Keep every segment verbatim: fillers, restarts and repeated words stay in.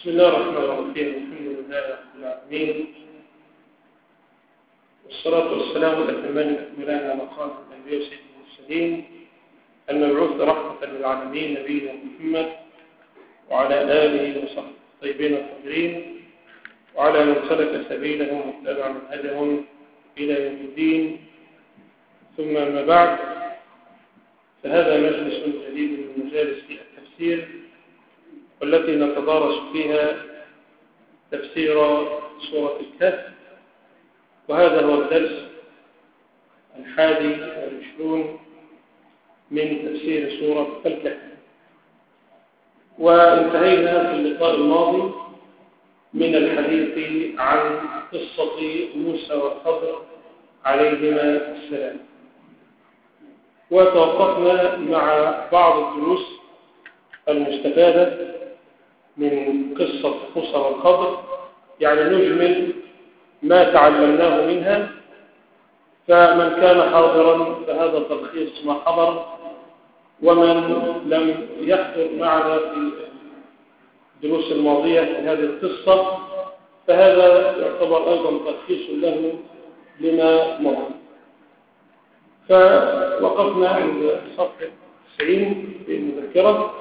بسم الله الرحمن الرحيم. الحمد لله رب العالمين، والصلاة والسلام الأتمان الأكملان على خاتم الأنبياء وسيد المرسلين المبعوث رحمة للعالمين نبينا محمد وعلى آله وصحبه الطيبين الطاهرين وعلى من سلك سبيلهم واتبع منهجهم إلى يوم الدين. ثم أما بعد، فهذا مجلس جديد من مجالس التفسير والتي نتدارس فيها تفسير سورة الكهف، وهذا هو الدرس الحادي والعشرون من تفسير سورة الكهف. وانتهينا في اللقاء الماضي من الحديث عن قصة موسى والخضر عليهما السلام، وتوقفنا مع بعض الدروس المستفادة من قصة موسى والخضر، يعني نجمل ما تعلمناه منها. فمن كان حاضرا فهذا تلخيص ما حضر، ومن لم يحضر معنا في الدروس الماضية في هذه القصة فهذا يعتبر أيضا تلخيص له لما مضى. فوقفنا عند صفحة تسعين في المذكرة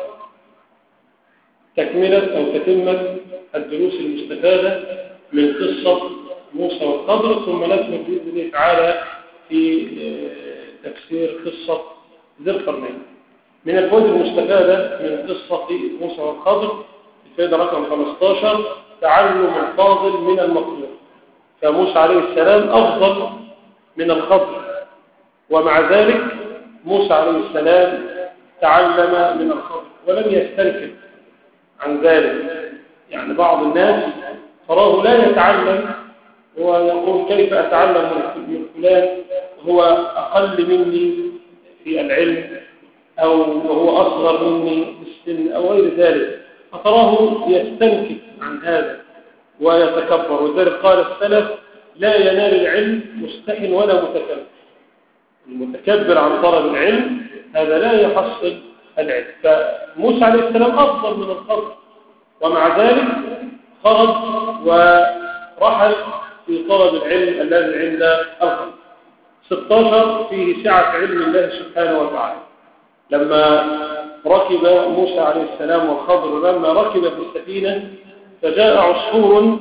تكملة أو تتمة الدروس المستفادة من قصة موسى والخضر، ثم نكمل بإذن الله تعالى في تفسير قصة ذي القرنين. من الفوائد المستفادة من قصة موسى والخضر الفائدة رقم خمسة عشر تعلم الفاضل من المقدور. فموسى عليه السلام أفضل من الخضر، ومع ذلك موسى عليه السلام تعلم من الخضر ولم يستنكف عن ذلك. يعني بعض الناس تراه لا يتعلم ويقول كيف أتعلم من فلان هو أقل مني في العلم أو هو أصغر مني في السن أو غير ذلك، فتراه يستنكف عن هذا ويتكبر. وذلك قال السلف: لا ينال العلم مستح ولا متكبر. المتكبر عن طلب العلم هذا لا يحصل العلم. فموسى عليه السلام أفضل من الخضر، ومع ذلك خرج ورحل في طلب العلم الذي عند الخضر. ستة عشر فيه سعة علم الله سبحانه وتعالى. لما ركب موسى عليه السلام والخضر لما ركب في السفينة فجاء عصفور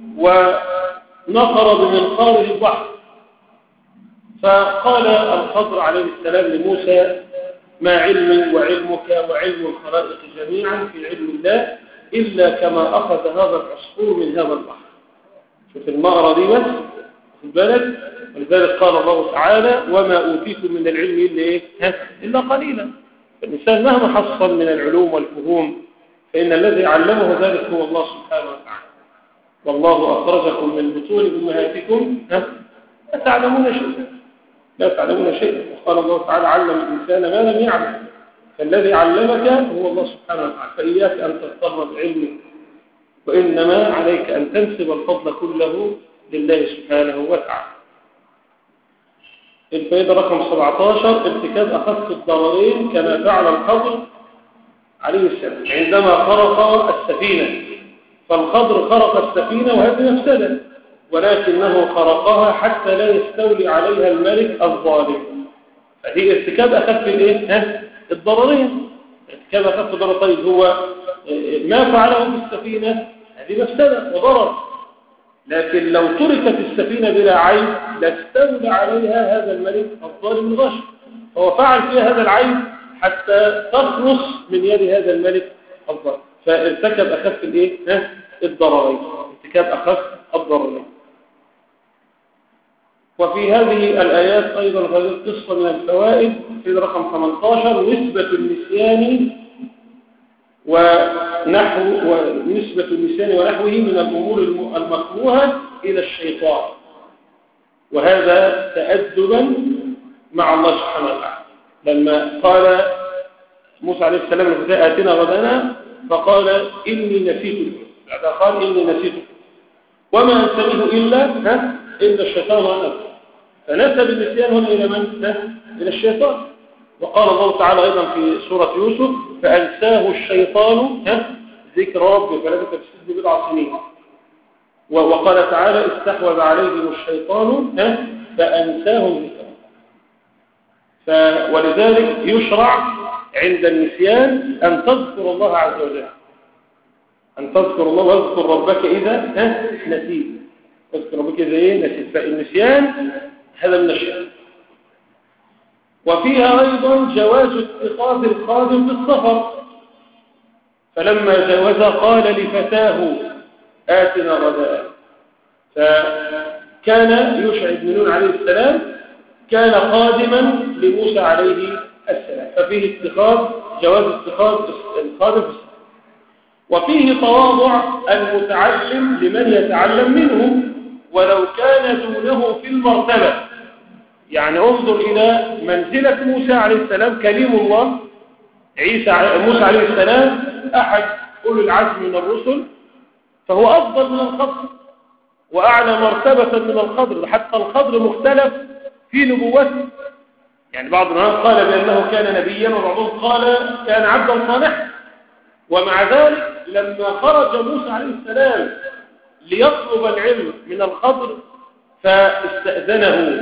ونقر بمنقاره البحر، فقال الخضر عليه السلام لموسى: ما علمي وعلمك وعلم الخلائق جميعا في علم الله إلا كما أخذ هذا العصفور من هذا البحر. شوف المقرة دي بس في البلد. ولذلك قال الله تعالى: وما أوتيتم من العلم إلا إيه؟ إلا قليلا. فالإنسان مهما حصل من العلوم والفهوم فإن الذي علمه ذلك هو الله سبحانه وتعالى. والله أخرجكم من بطون أمهاتكم لا تعلمون شيئا لا تعلمون شيئا وقال الله تعالى: علم الإنسان ما لم يعلم. فالذي علمك هو الله سبحانه وتعالى. فإياك أن تغتر بعلمك، وإنما عليك أن تنسب الفضل كله لله سبحانه وتعالى. الفائدة رقم سبعة عشر ارتكاب أخف الضررين كما فعل الخضر عليه السلام عندما خرق السفينة. فالخضر خرق السفينة وهذه مفسدة، ولكنه خرقها حتى لا يستولي عليها الملك الظالم. فهي ارتكاب أخف الايه؟ ها؟ الضررين. ارتكاب أخف الضرر. طيب هو ما فعله في السفينة هذه مفسدة وضرر، لكن لو تركت السفينة بلا عيب لاستولى عليها هذا الملك الظالم الغاشم. فهو فعل فيها هذا العيب حتى تخلص من يد هذا الملك الظالم، فارتكب أخف الايه؟ ها؟ الضررين. ارتكاب أخف الضررين. وفي هذه الآيات أيضا هذه القصة من الفوائد في رقم ثمانية عشر نسبة النسيان ونحو ونسبة النسيان ونحوه من الأمور المكروهة إلى الشيطان، وهذا تأدبا مع الله سبحانه وتعالى. لما قال موسى عليه السلام لفتاة: آتنا غدانا، فقال: إني نسيت. بعد قال: إني نسيت وما أنسانيه إلا ها إلا الشيطان وأنا. فنسب النسيان هنا إلى من؟ إلى الشيطان. وقال الله تعالى أيضا في سورة يوسف: فأنساه الشيطان ذكر ربي فلبث في السجن بضع سنين. وقال تعالى استحوذ عليهم الشيطان فأنساهم ذكر. ولذلك يشرع عند النسيان أن تذكر الله عز وجل، أن تذكر الله واذكر ربك إذا نسيت. تذكر ربك إذا إيه نسيت. فالنسيان هذا من الشيء. وفيها أيضا جواز اتخاذ الخادم بالسفر، فلما جاوز قال لفتاه آتنا غداء. فكان يوشع بن نون عليه السلام كان خادما لموسى عليه السلام، ففيه اتخاذ جواز اتخاذ الخادم بالسفر. وفيه تواضع المتعلم لمن يتعلم منه ولو كان دونه في المرتبة. يعني انظر إلى منزلة موسى عليه السلام كليم الله، عيسى موسى عليه السلام أحد أولي العزم من الرسل، فهو أفضل من الخضر وأعلى مرتبة من الخضر، حتى الخضر مختلف في نبوته. يعني بعض الناس قال بأنه كان نبيا وبعضهم قال كان عبدا صالحا. ومع ذلك لما خرج موسى عليه السلام ليطلب العلم من الخضر فاستأذنه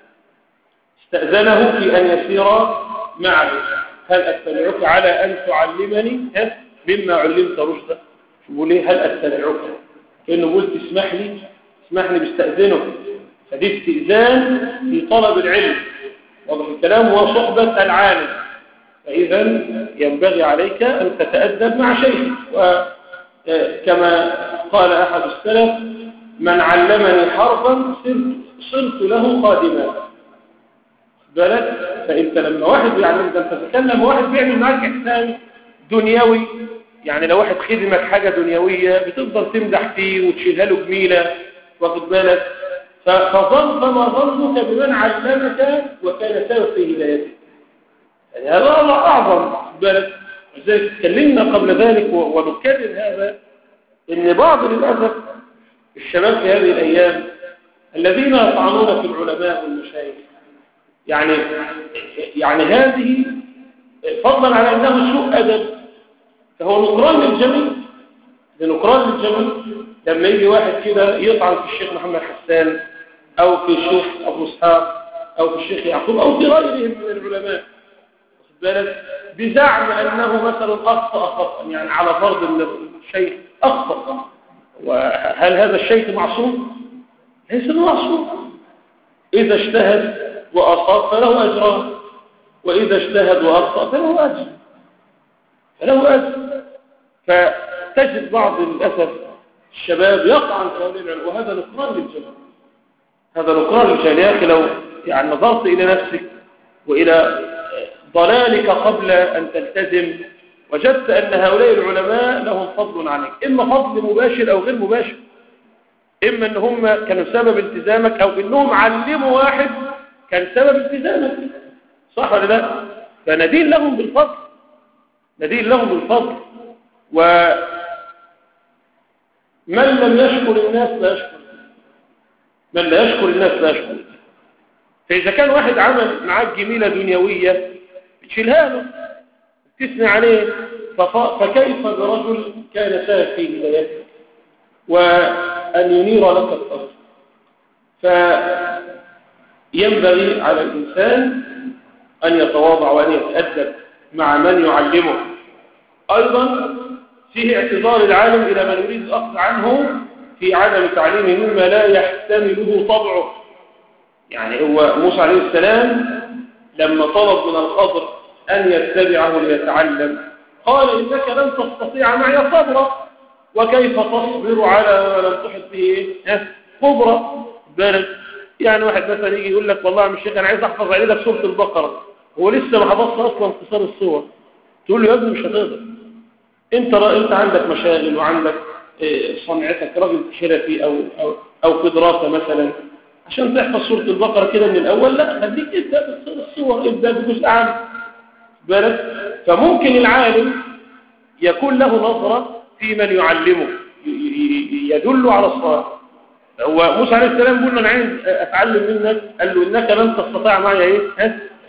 استأذنه في أن يسير معه. هل أتبعك على أن تعلمني مما علمت رشدا؟ بيقول ليه هل أتبعك؟ كأنه قلت اسمح لي اسمح لي بيستأذنه. فدي استئذان في طلب العلم، واضح الكلام، هو صحبة العالم. فإذا ينبغي عليك أن تتأدب مع شيخك. وكما قال أحد السلف من علمني حرفا صرت له خادما. بالك؟ فأنت لما واحد بيعلمك أنت تتكلم واحد بيعمل معك إحسان دنيوي، يعني لو واحد خدمك حاجة دنيوية بتفضل تمدح فيه وتشيلها له جميلة، واخد بالك؟ فظن فما ظنك بمن علمك وكان سبب في هدايتك. يعني هذا الله أعظم. بالك؟ ولذلك تكلمنا قبل ذلك ونكرر هذا، إن بعض للأسف الشباب في هذه الأيام الذين يطعنون في العلماء والمشايخ، يعني يعني هذه فضلا على أنه سوء أدب، فهو نكران للجميع. لنكران للجميع لما يجي واحد كده يطعن في الشيخ محمد حسان أو في الشيخ أبو إسحاق أو في الشيخ يعقوب أو في غيرهم من العلماء، بالك، بزعم أنه مثلا أخطأ خطأ، يعني على فرض أن الشيخ أخطأ. وهل هذا الشيخ معصوم؟ ليس معصوم. إذا اجتهد وأصاب فله أجران، وإذا اجتهد وأخطأ فله أجر فله أجر فتجد بعض للأسف الشباب يطعن في هذه العلم، وهذا نكران للجمال. هذا نكران للجمال. يا أخي لو يعني نظرت إلى نفسك وإلى ضلالك قبل أن تلتزم وجدت أن هؤلاء العلماء لهم فضل عليك، إما فضل مباشر أو غير مباشر. إما أن هم كانوا سبب التزامك أو إنهم علموا واحد كان سبب التزامك، صح ولا لا؟ فندين لهم بالفضل، ندين لهم بالفضل. ومن لم يشكر الناس لا يشكر، من لا يشكر الناس لا يشكر. فإذا كان واحد عمل معاك جميلة دنيوية بتشيلها له تثني عليه، فكيف برجل كان سبب في هدايتك وأن ينير لك الأرض؟ فينبغي على الإنسان أن يتواضع وأن يتأدب مع من يعلمه. أيضا فيه اعتذار العالم إلى من يريد الأخذ عنه في عدم تعليمه مما لا يحتمله طبعه. يعني هو موسى عليه السلام لما طلب من الخضر أن يتبعه ليتعلم قال إنك لن تستطيع معي صبرا، وكيف تصبر على ما لم تحط به خبرا؟ بالك، يعني واحد مثلا يجي يقول لك والله يا الشيخ أنا عايز أحفظ عليك سورة البقرة، هو لسه ما حفظش أصلا اختصار الصور. تقول له يا ابني مش هتقدر، انت انت عندك مشاغل وعندك صنعتك راجل شرفي او او او في دراسه مثلا عشان تحفظ سوره البقره كده من الاول. لا، خليك ابدا بالصور، ابدا بجزء عام. بالك، فممكن العالم يكون له نظره في من يعلمه يدل على الصواب. هو موسى عليه السلام قلنا انا عايز اتعلم منك، قال له انك لن تستطيع معي ايه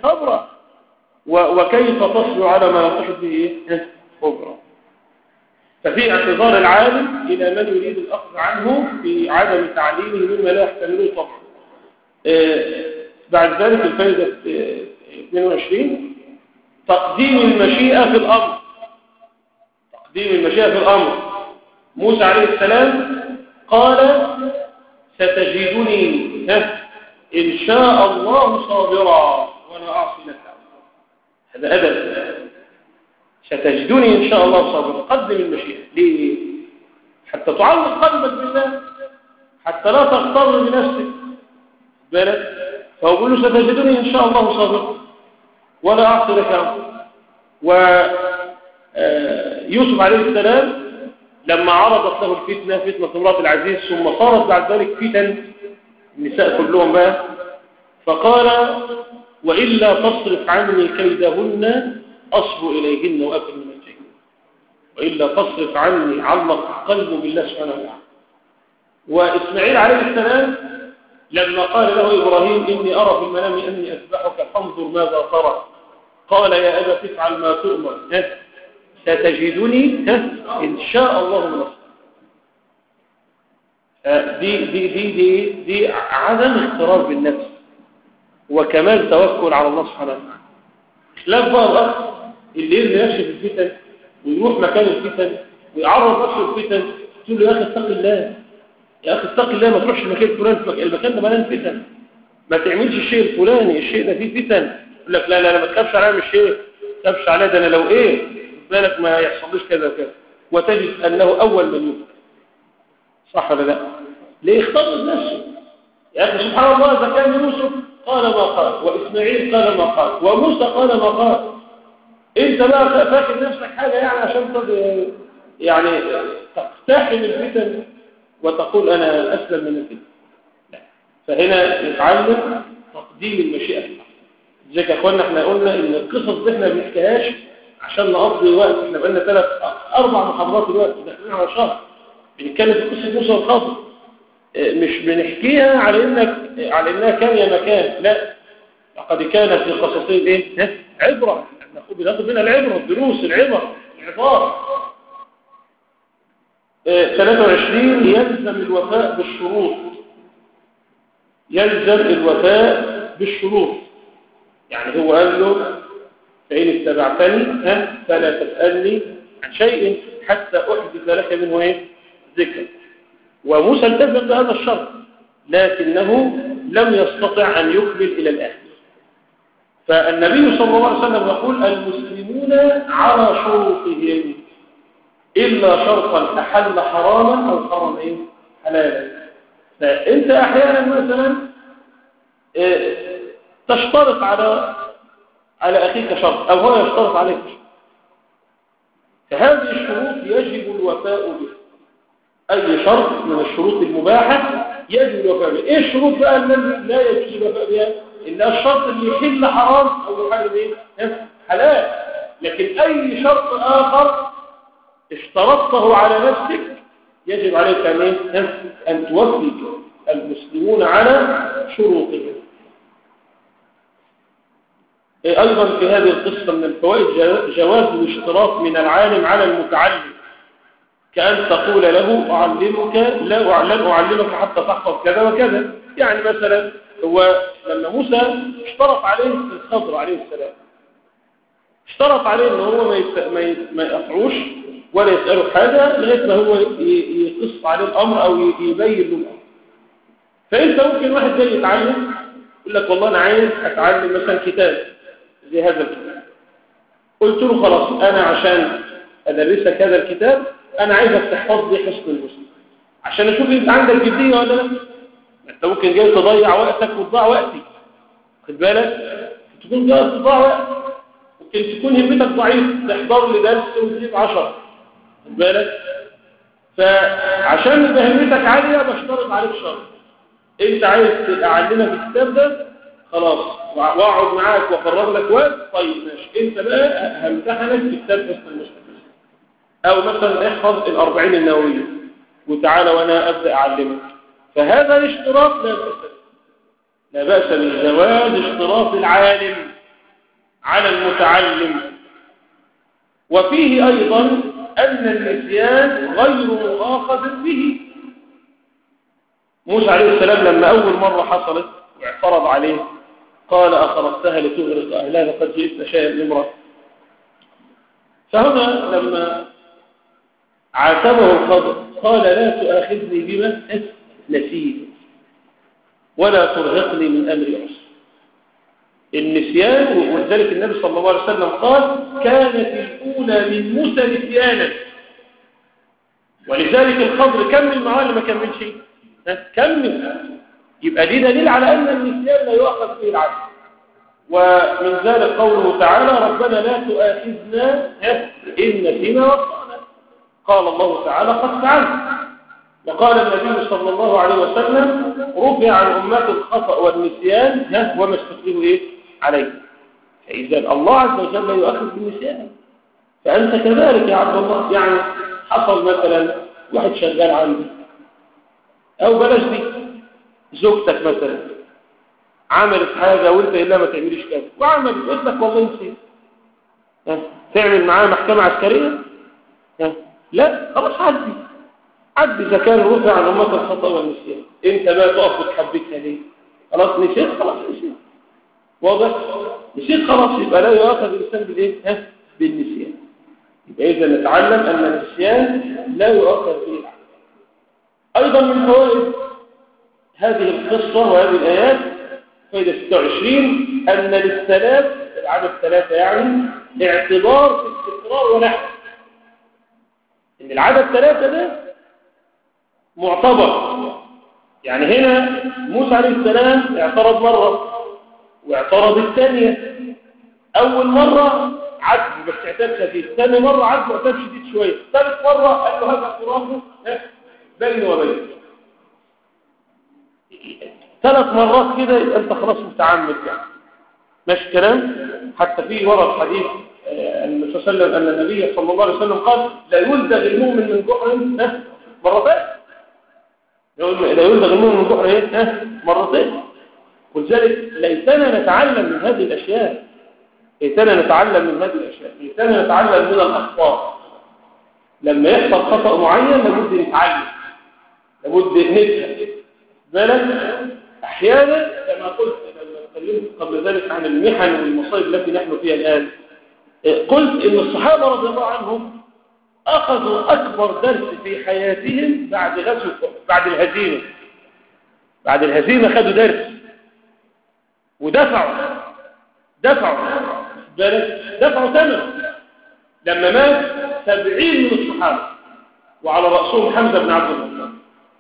صبرا، وكيف تصبر على ما لا تحط به ايه خبرا. ففي اعتذار العالم إلى من يريد الأخذ عنه في عدم تعليمه مما لا يحتمله طبعا. آه بعد ذلك الفائدة اثنين وعشرين تقديم المشيئة في الأمر. تقديم المشيئة في الأمر. موسى عليه السلام قال ستجدني إن شاء الله صابرا ولا أعصي لك. هذا أدب. ستجدني إن شاء الله صابرا. قدم المشيئة. ليه؟ حتى تعلق قلبك بالله، حتى لا تغتر بنفسك بالك. فهو يقول له ستجدني إن شاء الله صابرا ولا أعصي لك أمرا. ويوسف عليه السلام لما عرضت له الفتنة فتنة امرأة العزيز ثم صارت بعد ذلك فتن النساء كلهم بقى، فقال وإلا تصرف عني كيدهن أصب إليهن وأكل من الجهل. وإلا تصرف عني، علق قلبه بالله سبحانه وتعالى. وإسماعيل عليه السلام لما قال له إبراهيم إني أرى في المنام أني أذبحك فانظر ماذا ترى، قال يا أبا تفعل ما تؤمر ستجدني إن شاء الله من الصالحين. دي دي دي دي دي عدم اختراق بالنفس وكمال توكل على الله سبحانه وتعالى. خلاف بقى الأخ اللي يرمي نفسه في الفتن ويروح مكان الفتن ويعرض نفسه الفتن، تقول له يا أخي اتق الله، يا أخي اتق الله، ما تروحش المكان الفلاني، المكان ده مليان فتن، ما تعملش الشيء الفلاني، الشيء ده فيه فتن. يقول لك لا لا لا ما تخافش عليا من الشيء، ما تخافش عليا، ده أنا لو إيه بالك ما يحصلش كذا وكذا، وتجد أنه أول من يفتن. صح ولا لا؟ ليه اختار نفسه؟ يا أخي سبحان الله، إذا كان يوسف قال ما قال، وإسماعيل قال ما قال، وموسى قال ما قال، أنت بقى فاكر نفسك حاجة يعني عشان يعني تقتحم الفتن وتقول أنا أسلم من الفتن؟ لا. فهنا نتعلم تقديم المشيئة. زي يا أخوانا احنا قلنا إن القصص دي احنا ما بنحكيهاش عشان نقضي وقت، احنا بقالنا ثلاث أربع محاضرات دلوقتي داخلين على شهر بنتكلم في قصة موسى والخضر، مش بنحكيها على انك على انها كان يا مكان، لا، لقد كان في قصصين ايه عبره، ناخد بناخد منها العبره، الدروس، العبر، العظات. ثلاثة وعشرين يلزم الوفاء بالشروط. يلزم الوفاء بالشروط، يعني هو قال له فإن اتبعتني فلا تسألني عن شيء حتى أحدث لك منه ايه ذكر. وموسى التزم بهذا الشرط لكنه لم يستطع أن يقبل إلى الآخر. فالنبي صلى الله عليه وسلم يقول المسلمون على شروطهم إلا شرطا أحل حراما أو حرم إيه؟ حلالا. فأنت أحيانا مثلا تشترط على على أخيك شرط أو هو يشترط عليك شرط، فهذه الشروط يجب الوفاء بها. أي شرط من الشروط المباحة يجب الوفاء بها. إيه الشروط بقى التي لا يجوز الوفاء بها؟ إلا الشرط اللي يحل حرام أو يحل إيه؟ حلال. لكن أي شرط آخر اشترطته على نفسك يجب عليك أن إيه؟ أن توفي. المسلمون على شروطهم. أيضا في هذه القصة من الفوائد جواز الاشتراط من العالم على المتعلم، كأن تقول له أعلمك لا أعلم أعلمك حتى تحفظ كذا وكذا. يعني مثلا هو لما موسى اشترط عليه الخضر عليه السلام، اشترط عليه ان هو ما ما يقطعوش ولا يسأله حاجة لغاية ما هو يقص عليه الأمر أو يبين له الأمر. فأنت ممكن واحد جاي يتعلم يقول لك والله أنا عايز أتعلم مثلا كتاب زي هذا الكتاب، قلت له خلاص أنا عشان أدرسك هذا الكتاب أنا عايزك تحفظ لي حسن المسلم عشان أشوف أنت عندك جدية ولا لا. أنت ممكن جاي تضيع وقتك وتضيع وقتي، خد بالك، تكون جاي تضيع وقت، ممكن تكون همتك ضعيف تحضر لي درس وتجيب عشرة، خد بالك. فعشان يبقى همتك عالية بشترط عليك شرط، أنت عايز أعلمك الكتاب ده خلاص واقعد معاك وافرغ لك وقت، طيب ماشي، أنت بقى همتحنك في كتاب حسن المسلم، أو مثلا احفظ الأربعين النووية وتعالى وأنا أبدأ أعلمك. فهذا الاشتراط لا بأس لا بأس بجواز اشتراط العالم على المتعلم. وفيه أيضا أن النسيان غير مؤاخذ به. موسى عليه السلام لما أول مرة حصلت واعترض عليه قال أخرجتها لتغرق أهلها فقد جئت شيئا امرأ. فهنا لما عاتبه الخضر قال لا تؤاخذني بما نسيت ولا ترهقني من أمري عسر. النسيان، ولذلك النبي صلى الله عليه وسلم قال كانت الأولى من موسى نسيانا، ولذلك الخضر كمل معاه لما كمل شيء كمل. يبقى دي دليل على أن النسيان لا يؤخذ فيه العدل. ومن ذلك قوله تعالى ربنا لا تؤاخذنا إن نسينا واخطأنا. قال الله تعالى قد فعلت. وقال النبي صلى الله عليه وسلم رفع عن أمة الخطأ والنسيان وما استكره إيه عليه. فإذا الله عز وجل لا يؤخذ بالنسيان، فأنت كذلك يا عبد الله. يعني حصل مثلا واحد شغال عندي أو بلاش دي زوجتك مثلا عملت حاجة وانت إلا ما تعمليش كذا وعملت قلت لك والله نسيت، تعمل معاه محكمة عسكرية؟ لا، خلاص عدي عدي. إذا كان رفع عن أمة الخطأ والنسيان انت بقى تقف وتحبكها ليه؟ خلاص نسيت، خلاص نسيت، واضح؟ نسيت خلاص، يبقى لا يؤاخذ الإنسان بالإيه؟ ها؟ بالنسيان. يبقى إذا نتعلم أن النسيان لا يؤاخذ به. أيضا من فوائد هذه القصة وهذه الآيات فائدة ستة وعشرين أن للثلاث العدد ثلاثة يعني اعتبار في الاستقرار ونحو. إن العدد ثلاثة ده معتبر. يعني هنا موسى عليه السلام اعترض مرة واعترض الثانية. أول مرة عدل بس اعتاب شديد، ثاني مرة عدل واعتاب شديد شوية، ثالث مرة قال له هذا قرابه بيني وبينك. ثلاث مرات كده يبقى انت خلاص متعمد يعني. ماشي كلام؟ حتى في ورد حديث النبي صلى الله عليه وسلم أن النبي صلى الله عليه وسلم قال لا يلدغ المؤمن من جحر مرتين. لا يلدغ المؤمن من جحر ايه؟ مرتين. ولذلك ليتنا نتعلم من هذه الأشياء. ليتنا نتعلم من هذه الأشياء. ليتنا نتعلم من الأخطاء. لما يحصل خطأ معين لابد نتعلم، لابد نفهم. بالك أحيانا كما قلت لما تكلمت قبل ذلك عن المحن والمصائب التي نحن فيها الآن، قلت إن الصحابة رضي الله عنهم أخذوا أكبر درس في حياتهم بعد غزو بعد الهزيمة. بعد الهزيمة خدوا درس ودفعوا دفعوا بالك دفعوا ثمن. لما مات سبعين من الصحابة وعلى رأسهم حمزة بن عبد المطلب.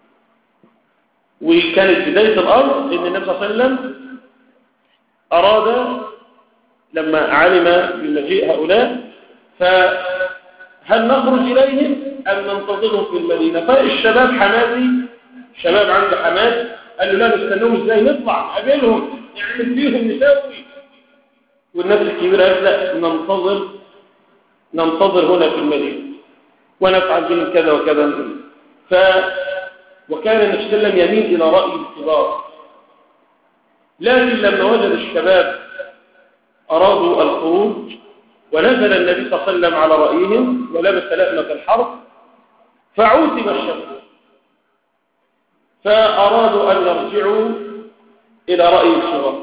وكانت بداية الأمر إن النبي صلى الله عليه وسلم أراد لما علم بمجيء هؤلاء فهل نخرج إليهم أم ننتظرهم في المدينة؟ فالشباب حمادي الشباب عنده حماد قال له لا نستنوهم إزاي، نطلع نقابلهم نعمل فيهم نسوي. والناس الكبيرة قالت لا ننتظر ننتظر هنا في المدينة ونفعل بهم كذا وكذا. ف وكان النبي صلى الله عليه وسلم يميل إلى رأي الكبار. لكن لما وجد الشباب أرادوا الخروج ونزل النبي صلى الله عليه وسلم على رأيهم ولبس لأمة الحرب فعوتب الشباب فأرادوا أن يرجعوا إلى رأي الصغار.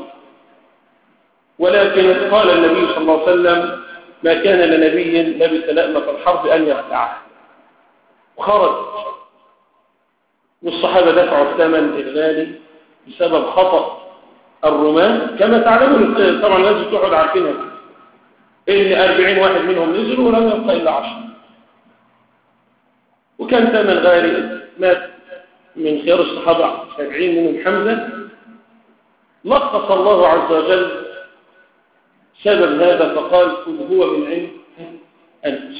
ولكن قال النبي صلى الله عليه وسلم ما كان لنبي لبس لأمة الحرب أن يخلعه، وخرج. والصحابة دفعوا الثمن الغالي بسبب خطأ الرماة. كما تعلمون طبعا لازم تقعد عارفينها إن أربعين واحد منهم نزلوا ولم يبقى إلا عشر. وكان ثمن غالي. مات من خيار الصحابة سبعين منهم حمزة. لخص الله عز وجل سبب هذا فقال كل هو من عند أنفس.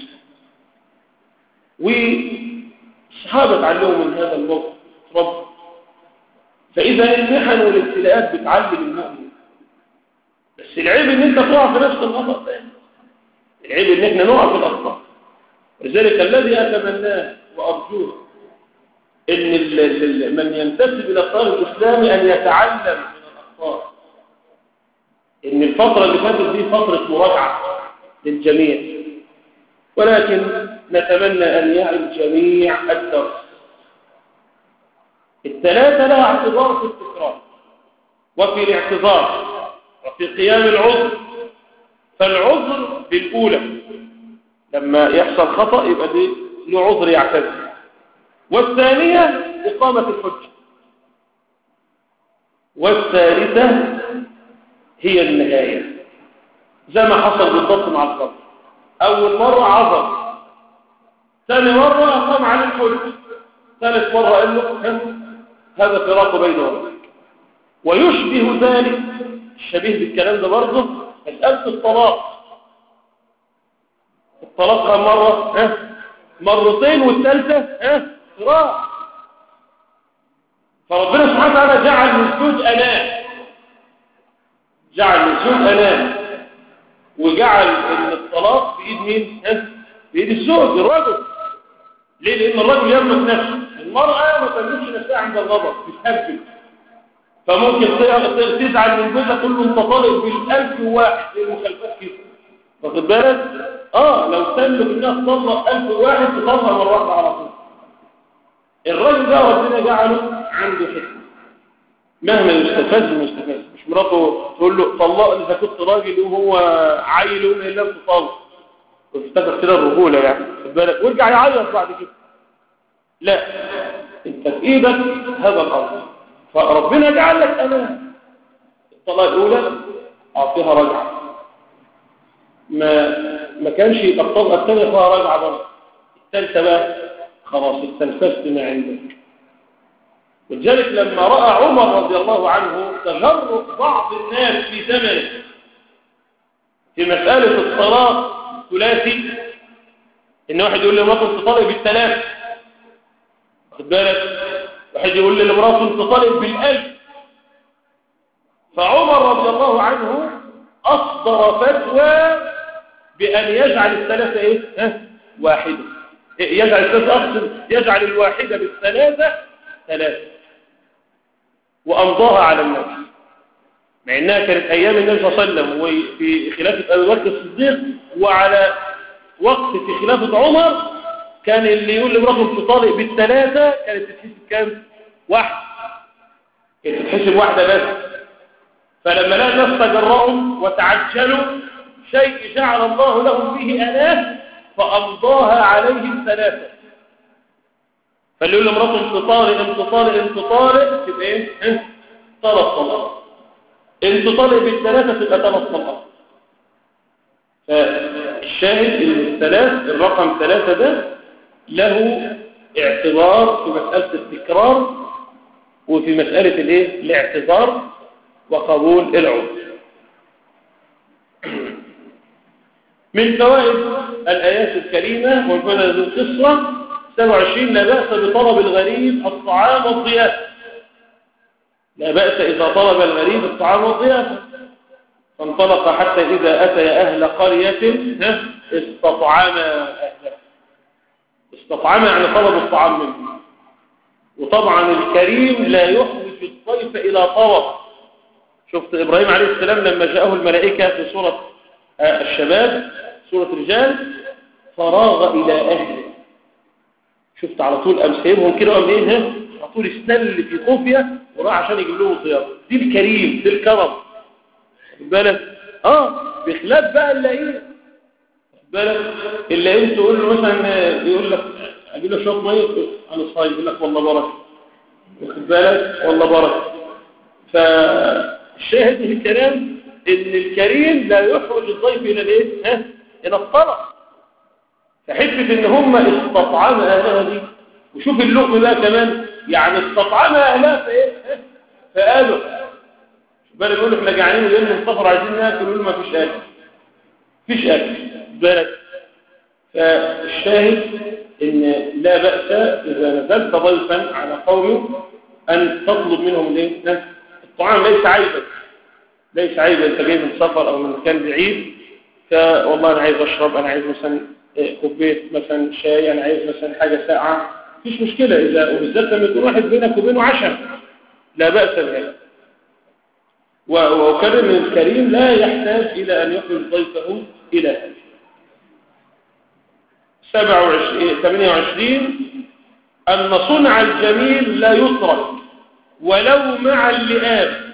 والصحابة تعلموا من هذا الموقف رب. فإذا المحن والابتلاءات بتعلم المؤمن. بس العيب ان انت تقع في نفس الخطأ ده. العيب ان احنا نقع في الأخطاء. لذلك الذي أتمناه وأرجوه ان من ينتسب إلى الطالب الإسلامي أن يتعلم من الأخطاء. ان الفترة اللي فاتت دي فترة مراجعة للجميع. ولكن نتمنى أن يعي الجميع الدرس. الثلاثة لها اعتبار في التكرار وفي الاعتذار وفي قيام العذر. فالعذر بالأولى لما يحصل خطأ يبقى دي له عذر يعتذر، والثانية إقامة الحجة، والثالثة هي النهاية زي ما حصل بالضبط مع القبر. أول مرة عذر، ثاني مرة أقام عن الحجة، ثالث مرة قال له هذا فراق بينهم. ويشبه ذلك الشبيه بالكلام ده برضه مسألة الطلاق. الطلاق كم مرة؟ ها؟ مرتين، والثالثة ها؟ فراق. فربنا سبحانه وتعالى جعل للزوج أناة، جعل للزوج أناة، وجعل ان الطلاق بإيد مين؟ ها؟ بإيد الزوج الرجل. ليه؟ لأن الرجل يملك نفسه، المرأة ما تملكش نفسها عند الغضب، بتهبل. فممكن تزعل من جوزها تقول له انت طالق بالألف وواحد زي المخالفات كده، واخد بالك؟ اه لو تملك انها تطلق ألف واحد تطلق مرة واحدة على طول. الراجل ده ربنا جعله عنده حكمة، مهما يستفز المستفز. مش مراته تقول له طلقني اذا كنت راجل وهو عيل وما الا تطلق، وتفتكر كده الرجوله يعني، خد بالك، وارجع يعيط بعد كده. لا، انت في ايدك هذا الامر، فربنا جعل لك امان. الطلاق الاولى اعطيها رجعه، ما ما كانش يبقى الطلقه الثانيه فيها رجعه برضه. الثالثه بقى خلاص استنفذت ما عندك. ولذلك لما راى عمر رضي الله عنه تجرؤ بعض الناس في زمنه في مساله الطلاق الثلاثي، ان واحد يقول لمراته انت طالق بالثلاث، خد بالك، واحد يقول لمراته انت طالق بالالف. فعمر رضي الله عنه اصدر فتوى بان يجعل الثلاثه ايه ها واحده، يجعل الثلاثه اقصد يجعل الواحده بالثلاثه ثلاثه، وامضاها على الناس، مع انها كانت ايام النبي صلى الله عليه وسلم وفي خلافه ابي بكر الصديق، وعلى وقت في خلافه عمر كان اللي يقول لمراته انت طالق بالثلاثه كانت تتحسب كام؟ واحده، كانت تتحسب واحده بس. فلما لا الناس تجرؤوا وتعجلوا شيء جعل الله لهم فيه اناه فامضاها عليهم ثلاثه. فاللي يقول لمراته انت طالق انت طالق انت طالق تبقى ايه؟ ثلاث طلاق. انت طالق بالثلاثه تبقى ثلاث طلاق. فالشاهد ان الثلاث الرقم ثلاثه ده له اعتبار في مساله التكرار وفي مساله الايه؟ الاعتذار وقبول العذر. من فوائد الايات الكريمه ومن هذه القصه سبعة وعشرين لا بأس بطلب الغريب الطعام والضيافة. لا بأس إذا طلب الغريب الطعام والضيافة. فانطلق حتى إذا أتى أهل قرية استطعما أهله. استطعما يعني طلب الطعام منه. وطبعا الكريم لا يحوج الضيف إلى طلب. شفت إبراهيم عليه السلام لما جاءه الملائكة في سورة الشباب سورة رجال فراغ إلى أهله. شفت على طول قام سايبهم كده وقام ايه ها على طول استل في خفيه وراح عشان يجيب لهم ضيافه. دي الكريم، دي الكرم، خد بالك. اه بخلاف بقى اللي ايه خد بالك اللي انت تقول له مثلا يقول لك اجيب له شويه ميه انا صايم يقول لك والله بركه، خد بالك والله بركه. فالشاهد من الكلام ان الكريم لا يحوج الضيف الى الايه ها الى الطلب. فحته ان هم استطعموا اهلها دي، وشوف اللقم بقى كمان يعني استطعموا اهلها في ايه فقالوا بقى يقول احنا جعانين ويقول لهم السفر عايزين ناكل، يقول ما فيش اكل فيش اكل بالك. فالشاهد ان لا باس اذا نزلت ضيفا على قوم ان تطلب منهم الايه الطعام. ليس عيبا ليس عيبا انت جاي من سفر او من مكان بعيد فوالله انا عايز اشرب، انا عايز مثلا كوبايه مثلا شاي، انا عايز مثلا حاجه ساقعه، مفيش مشكله. اذا وبالذات لما يكون واحد بينك وبينه عشاء لا باس بهذا. وكرم الكريم لا يحتاج الى ان يخرج ضيفه الى هذا. سبعة وعشرين ثمانية وعشرين أن صنع الجميل لا يترك ولو مع اللئام.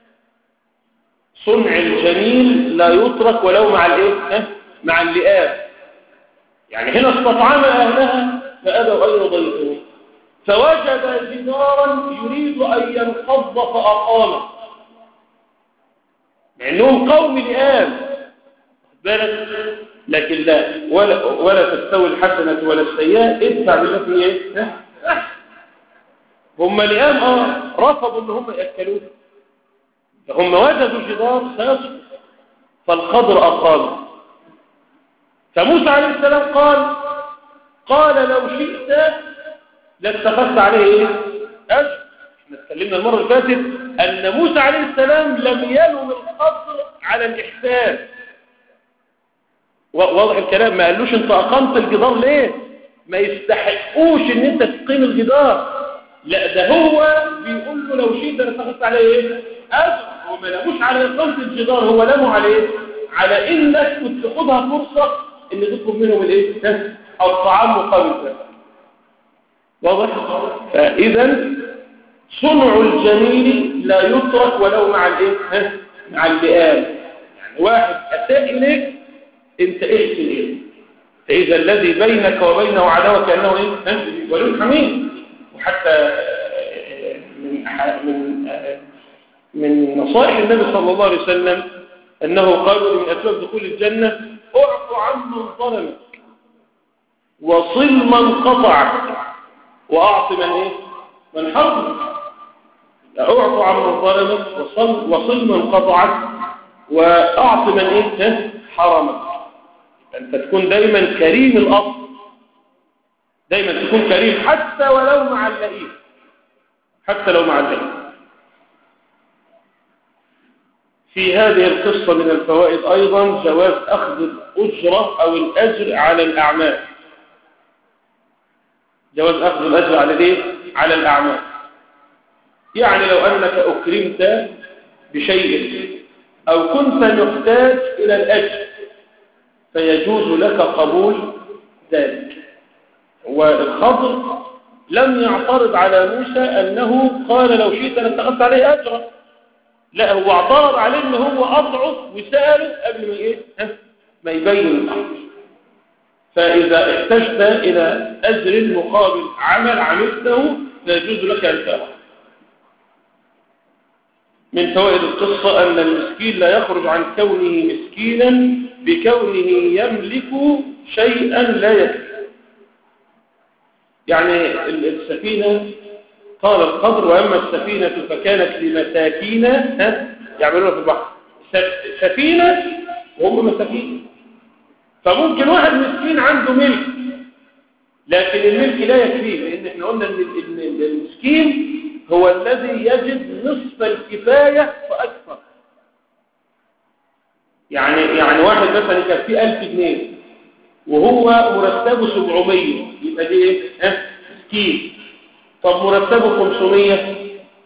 صنع الجميل لا يترك ولو مع الايه؟ مع اللئام. يعني هنا استطعم أهلها فأبوا أن يضيفوه، فوجد جدارا يريد أن ينقض فأقامه، مع أنهم قوم لئام بالك، لكن لا، ولا, ولا تستوي الحسنة ولا السيئة، ادفع بالتي ايه؟ هم لئام اه رفضوا ان هم يأكلوه، فهم وجدوا جدار ساسق فالخضر أقامه. فموسى عليه السلام قال قال لو شئت لاتخذت عليه ايه؟ أجر. احنا اتكلمنا المرة اللي فاتت أن موسى عليه السلام لم يلوم الخضر على الإحسان. واضح الكلام، ما قالوش انت أقمت الجدار ليه؟ ما يستحقوش ان انت تقيم الجدار، لا ده هو بيقول له لو شئت لاتخذت عليه ايه؟ أجر. هو ما لاموش على إقامة الجدار، هو لامه على ايه؟ على انك كنت تاخدها فرصة ان تطلب منهم الايه؟ الطعام مقابل ذلك. واضح؟ فاذا صنع الجميل لا يترك ولو مع الايه؟ مع اللئام. يعني واحد اساء اليك انت احسن ايه؟ فاذا الذي بينك وبينه عداوه كانه ايه؟ ولي حميم. وحتى من من من نصائح النبي صلى الله عليه وسلم انه قال من اسباب دخول الجنه اعف عمن ظلمك وصل من قطعك واعط من ايه؟ من حرمك. اعف عمن ظلمك وصل وصل من قطعك واعط من ايه؟ حرمك. انت تكون دايما كريم الاصل، دايما تكون كريم حتى ولو مع اللئيم، حتى لو مع اللئيم. في هذه القصة من الفوائد أيضا جواز أخذ الأجرة أو الأجر على الأعمال. جواز أخذ الأجر على إيه؟ على الأعمال. يعني لو أنك أكرمت بشيء أو كنت محتاج إلى الأجر فيجوز لك قبول ذلك. والخضر لم يعترض على موسى أنه قال لو شئت لاتخذت عليه أجرا، لا، هو اعترض عليه ان هو اضعف وسأله قبل ما ايه؟ ما يبين الامر. فاذا احتجت الى اجر مقابل عمل عملته فيجوز لك ان تاخذ. من فوائد القصه ان المسكين لا يخرج عن كونه مسكينا بكونه يملك شيئا لا يكفي. يعني السفينه قال القدر واما السفينه فكانت لمساكين يعملون في البحر. سفينه وهم مساكين، فممكن واحد مسكين عنده ملك لكن الملك لا يكفيه، لان احنا قلنا ان المسكين هو الذي يجد نصف الكفايه فاكثر. يعني يعني واحد مثلا يكفيه ألف جنيه وهو مرتبه سبعمية، يبقى دي ايه؟ ها مسكين. طب مرتبه خمسمية،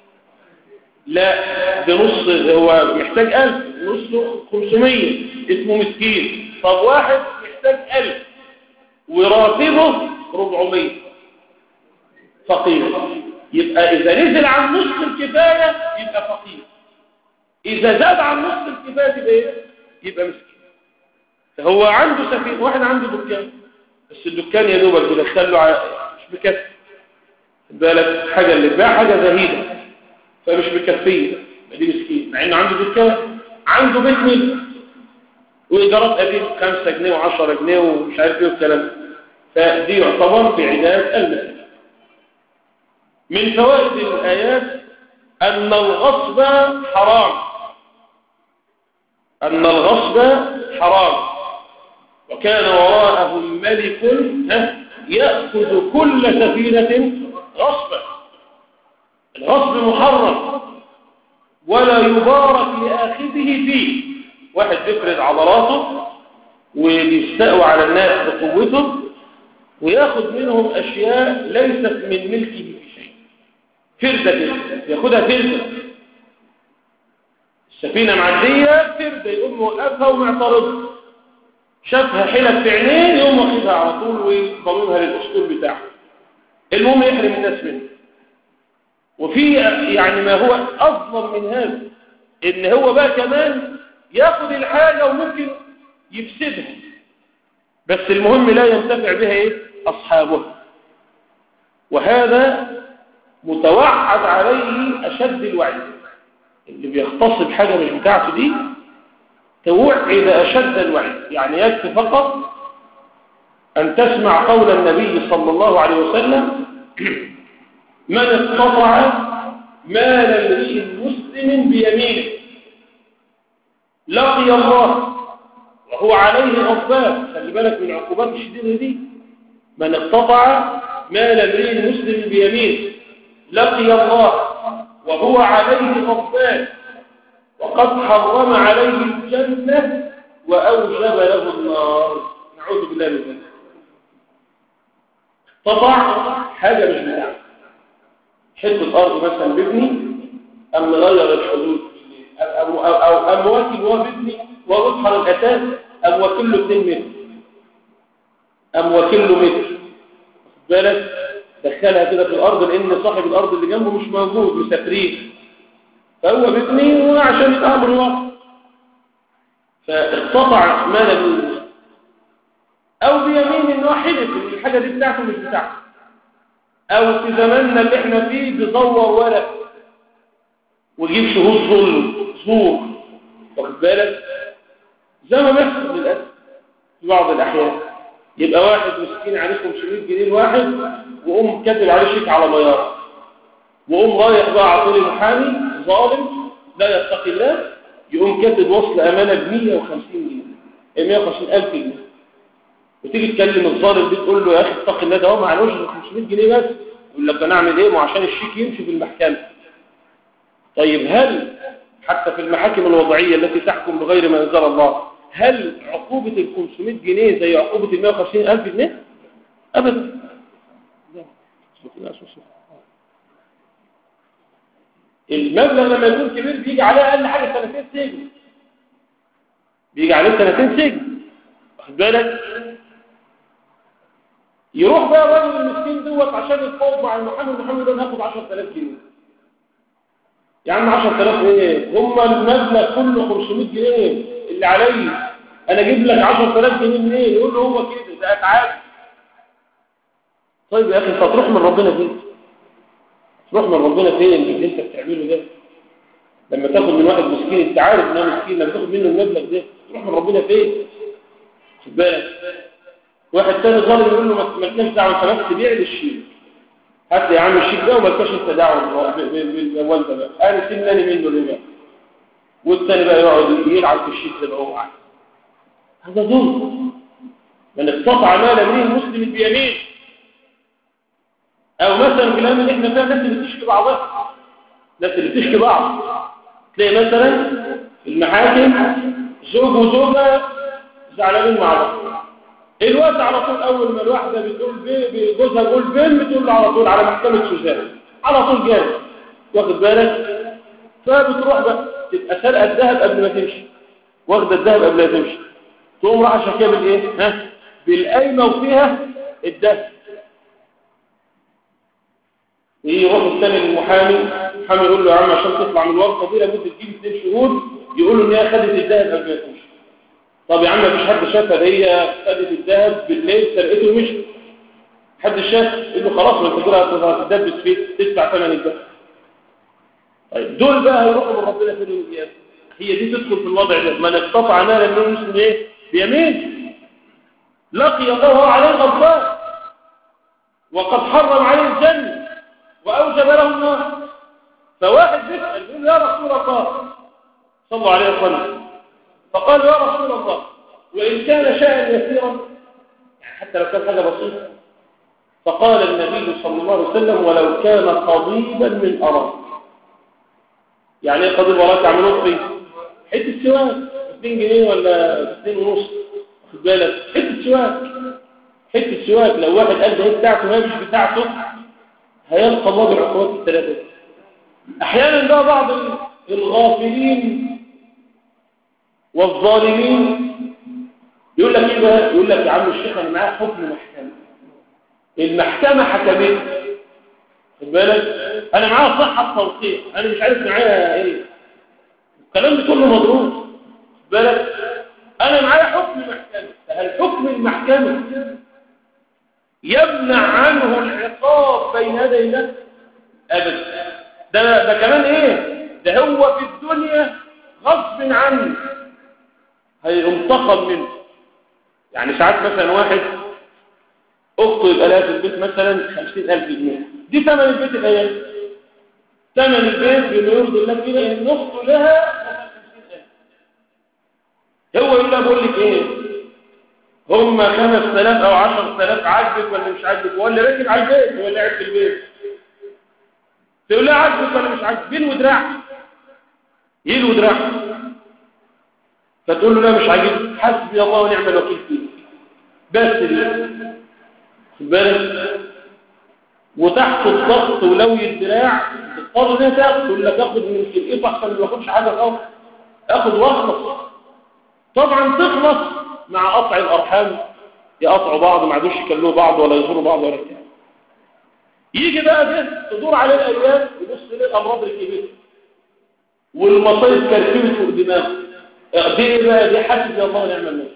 لا بنص، هو محتاج ألف، نصه خمسمية، اسمه مسكين. طب واحد محتاج ألف وراتبه ربعمية، فقير. يبقى إذا نزل عن نصف الكفاية يبقى فقير، إذا زاد عن نصف الكفاية يبقى إيه؟ يبقى مسكين. هو عنده سفينة، واحد عنده دكان بس الدكان يا دوبك بيدخل له مش بكفي بالك، حاجة اللي باع حاجة زهيدة فمش بكفية، دي مسكين. مع انه عنده دكان، عنده بيت ملك وايجارات قديم خمسة جنيه وعشرة جنيه ومش عارف ايه والكلام، فدي يعتبر في عداد المسكين. من فوائد الآيات أن الغصب حرام، أن الغصب حرام. وكان وراءهم ملك يأخذ كل سفينة غصبا. الغصب محرم ولا يبارك لآخذه فيه. واحد بيفرد عضلاته وبيستقوى على الناس بقوته وياخذ منهم أشياء ليست من ملكه في شيء. فردة ياخذها فردة، السفينة معدية فردة يقوم موقفها ومعترضها، شافها حلت في عينيه يوم واخدها على طول وضممها للاسطول بتاعه. المهم يحرم الناس منه. وفي يعني ما هو اظلم من هذا، ان هو بقى كمان ياخد الحاجه وممكن يفسدها، بس المهم لا ينتفع بها ايه اصحابه. وهذا متوعد عليه اشد الوعيد. اللي بيغتصب حاجه مش بتاعته دي توعد اشد الوعيد. يعني يكفي فقط ان تسمع قول النبي صلى الله عليه وسلم: من اقتطع مال امرئ مسلم بيمينه لقي الله وهو عليه غضبان. خلي بالك من العقوبات الشديده دي. من اقتطع مال امرئ مسلم بيمينه لقي الله وهو عليه غضبان وقد حرم عليه الجنه واوجب له النار. نعوذ بالله من ذلك. اقتطع حاجه مش بتاعته، حته ارض مثلا بابني، ام غير الحدود، او او ام واكل وهو بابني ويطحن الاساس، ام واكل له اتنين متر، ام واكل له متر، بالك دخلها كده في الارض لان صاحب الارض اللي جنبه مش موجود، مسافرين، فهو بابني وعشان يتامر الوقت فاقتطع مال المسلم، او بيمين انه حلف ان الحاجه دي بتاعته مش بتاعته، او في زماننا اللي احنا فيه بيدور ورق ويجيب شهود ظلم زور، واخد بالك زي ما بيحصل للاسف في بعض الاحيان. يبقى واحد مسكين عليه خمسمائة جنيه الواحد وقوم كاتب عليه شيك على بياض، وقوم رايح بقى عطولي محامي ظالم لا يتقي الله يقوم كاتب وصل امانه ب مئة وخمسين جنيه مئة وخمسين ألف جنيه، وتيجي تكلم الظالم دي تقول له يا اخي اتقي الله ده هو معلوش خمسمائة جنيه بس، يقول لك انا اعمل ايه؟ ما عشان الشيك يمشي في المحكمه. طيب هل حتى في المحاكم الوضعيه التي تحكم بغير ما انزل الله هل عقوبه ال خمسمائة جنيه زي عقوبه ال مئة وخمسين ألف جنيه؟ ابدا. المبلغ لما يكون كبير بيجي عليه اقل حاجه سنتين سجن، بيجي عليه سنتين سجن، واخد بالك؟ يروح بقى الراجل المسكين دوت عشان يتفاوض مع المحامي، المحامي ده هياخد عشرة آلاف جنيه. يا عم عشرة آلاف ايه؟ هم المبلغ كله خمسمائة جنيه اللي عليا، انا اجيب لك عشرة آلاف جنيه منين؟ يقول له هو كده ده اتعاب. طيب يا اخي انت هتروح من ربنا فين؟ تروح من ربنا فين باللي انت بتعمله ده؟ لما تاخد من واحد مسكين انت عارف انه مسكين، لما تاخد منه المبلغ ده تروح من ربنا فين؟ خد بالك. واحد تاني ظالم يقول له ما لكاش دعوه انت بس بيع لي الشيك، هات لي يا عم الشيك ده وما لكاش انت دعوه بالموال ده بقى، انا سيبني منه ليه بقى؟ والتاني بقى يقعد يلعب في الشيك زي ما هو عايز. هذا ظلم. من اقتطع مال امرئ مسلم بيمين. او مثلا في الايام اللي احنا فيها الناس اللي بتشكي بعضها، الناس اللي بتشكي بعض تلاقي مثلا المحاكم زوج وزوجه زعلانين مع بعض، الوقت على طول اول ما الواحده بتقول بي جوزها بيقول بين بتقول له على طول على محكمه سوزان على طول جاي، واخد بالك؟ فبتروح بقى تبقى سرقه الذهب قبل ما تمشي، واخده الذهب قبل ما تمشي، تقوم راح شاكيه بالايه؟ ها بالقايمه وفيها الذهب. يروح الثاني للمحامي، المحامي يقول له يا عم عشان تطلع من الورقه دي لابد تجيب اثنين شهود يقولوا ان هي خدت الذهب قبل ما تمشي. طب يا عم مفيش حد شافها، هي خدت الذهب بالليل سرقته ومشت، حد شاف؟ يقول له خلاص ما انت كده هتدبس فيه تدفع ثمن الذهب. طيب دول بقى هيروحوا من ربنا في يوم القيامه. هي دي تدخل في الوضع ده. من اقتطع مال امرئ مسلم ايه؟ بيمين لقي الله عليه غضبان وقد حرم عليه الجنه واوجب له النار. فواحد بيسال يقول يا رسول الله صلى عليه وسلم، فقال يا رسول الله وان كان شيئا يسيرا، يعني حتى لو كان حاجه بسيطه، فقال النبي صلى الله عليه وسلم ولو كان قضيبا من أراك. يعني ايه قضيب وراك؟ عملوه فيه حته سواك اثنين جنيه ولا اثنين ونص، خد بالك، حته سواك حته سواك لو واحد قال ده هي بتاعته وهي مش بتاعته هيلقى الله بالعقوبات الثلاثه. احيانا بقى بعض الغافلين والظالمين يقول لك ايه بقى؟ يقول لك يا عم الشيخ انا معايا حكم محكمه، المحكمه حكمت، خد بالك انا معايا صحه توقيع، انا مش عارف معايا ايه، الكلام ده كله مضروب، خد بالك انا معايا حكم محكمه، فهل حكم المحكمه يمنع عنه العقاب بين يدي الله؟ ابدا. ده ده كمان ايه؟ ده هو في الدنيا غصب عنه هينتقم منه. يعني ساعات مثلا واحد اخته يبقى لها في البيت مثلا خمسين ألف جنيه، دي ثمن البيت الايام، ثمن البيت بما يرضي الله كده ان اخته لها خمسين ألف. هو يقول لها بقول لك ايه، هم خمس آلاف او عشرة آلاف عاجبك ولا مش عاجبك؟ ولا راكب على البيت ولا قاعد في البيت؟ تقول لها عاجبك ولا مش عاجبك؟ بين ودراع يل ودراع، فتقول له لا مش عاجبك، حسبي الله ونعم الوكيل فيه، بس دي خد بالك. وتحت الضغط ولوي الدراع تضطر انها تاخد، تقول لك اخد من الكلئيه احسن ما اخدش حاجه خالص، اخد واخلص. طبعا تخلص مع قطع الارحام، يقطعوا بعض ما عادوش يكلموا بعض ولا يزوروا بعض ولا كده. يجي بقى ده تدور عليه الايام يبص ليه الامراض الكبيره والمصايب كركبت فوق دماغه، دي ايه بقى؟ دي حسبي الله ونعم الوكيل.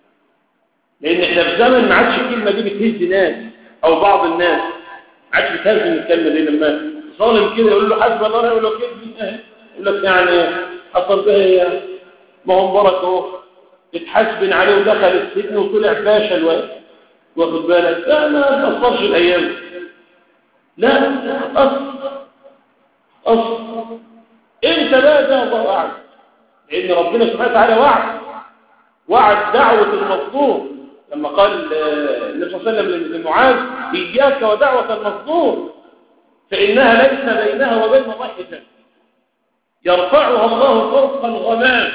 لان احنا في زمن ما عادش الكلمه دي بتهز ناس او بعض الناس، ما عادش بتهز الكلمه دي. لما ظالم كده يقول له حسبي الله ونعم الوكيل، يقول لك يعني حصل بها ايه؟ ما هو مبارك اهو اتحاسبن عليه ودخل السجن وطلع فاشل واخد بالك. لا ما تاثرش الايام، لا اصل اصل انت بقى ده الله اعلم. لان ربنا سبحانه وتعالى وعد وعد دعوه المظلوم لما قال النبي صلى الله عليه وسلم لمعاذ اياك ودعوه المظلوم فانها ليس بينها وبين الله حجاب يرفعها الله فوق الغمام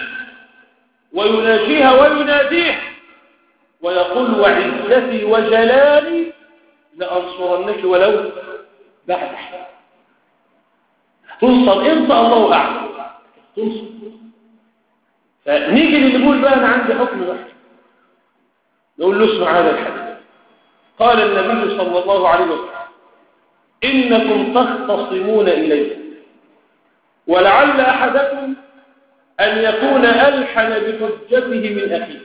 ويناجيها ويناديه ويقول وعزتي وجلالي لأنصرنك ولو بعد حين. تنصر امتى؟ الله اعلم. تنصر. فنيجي اللي نقول بقى انا عندي حكم محكم، نقول له اسمع هذا الحديث. قال النبي صلى الله عليه وسلم انكم تختصمون الي ولعل احدكم ان يكون الحن بحجته من اخيه.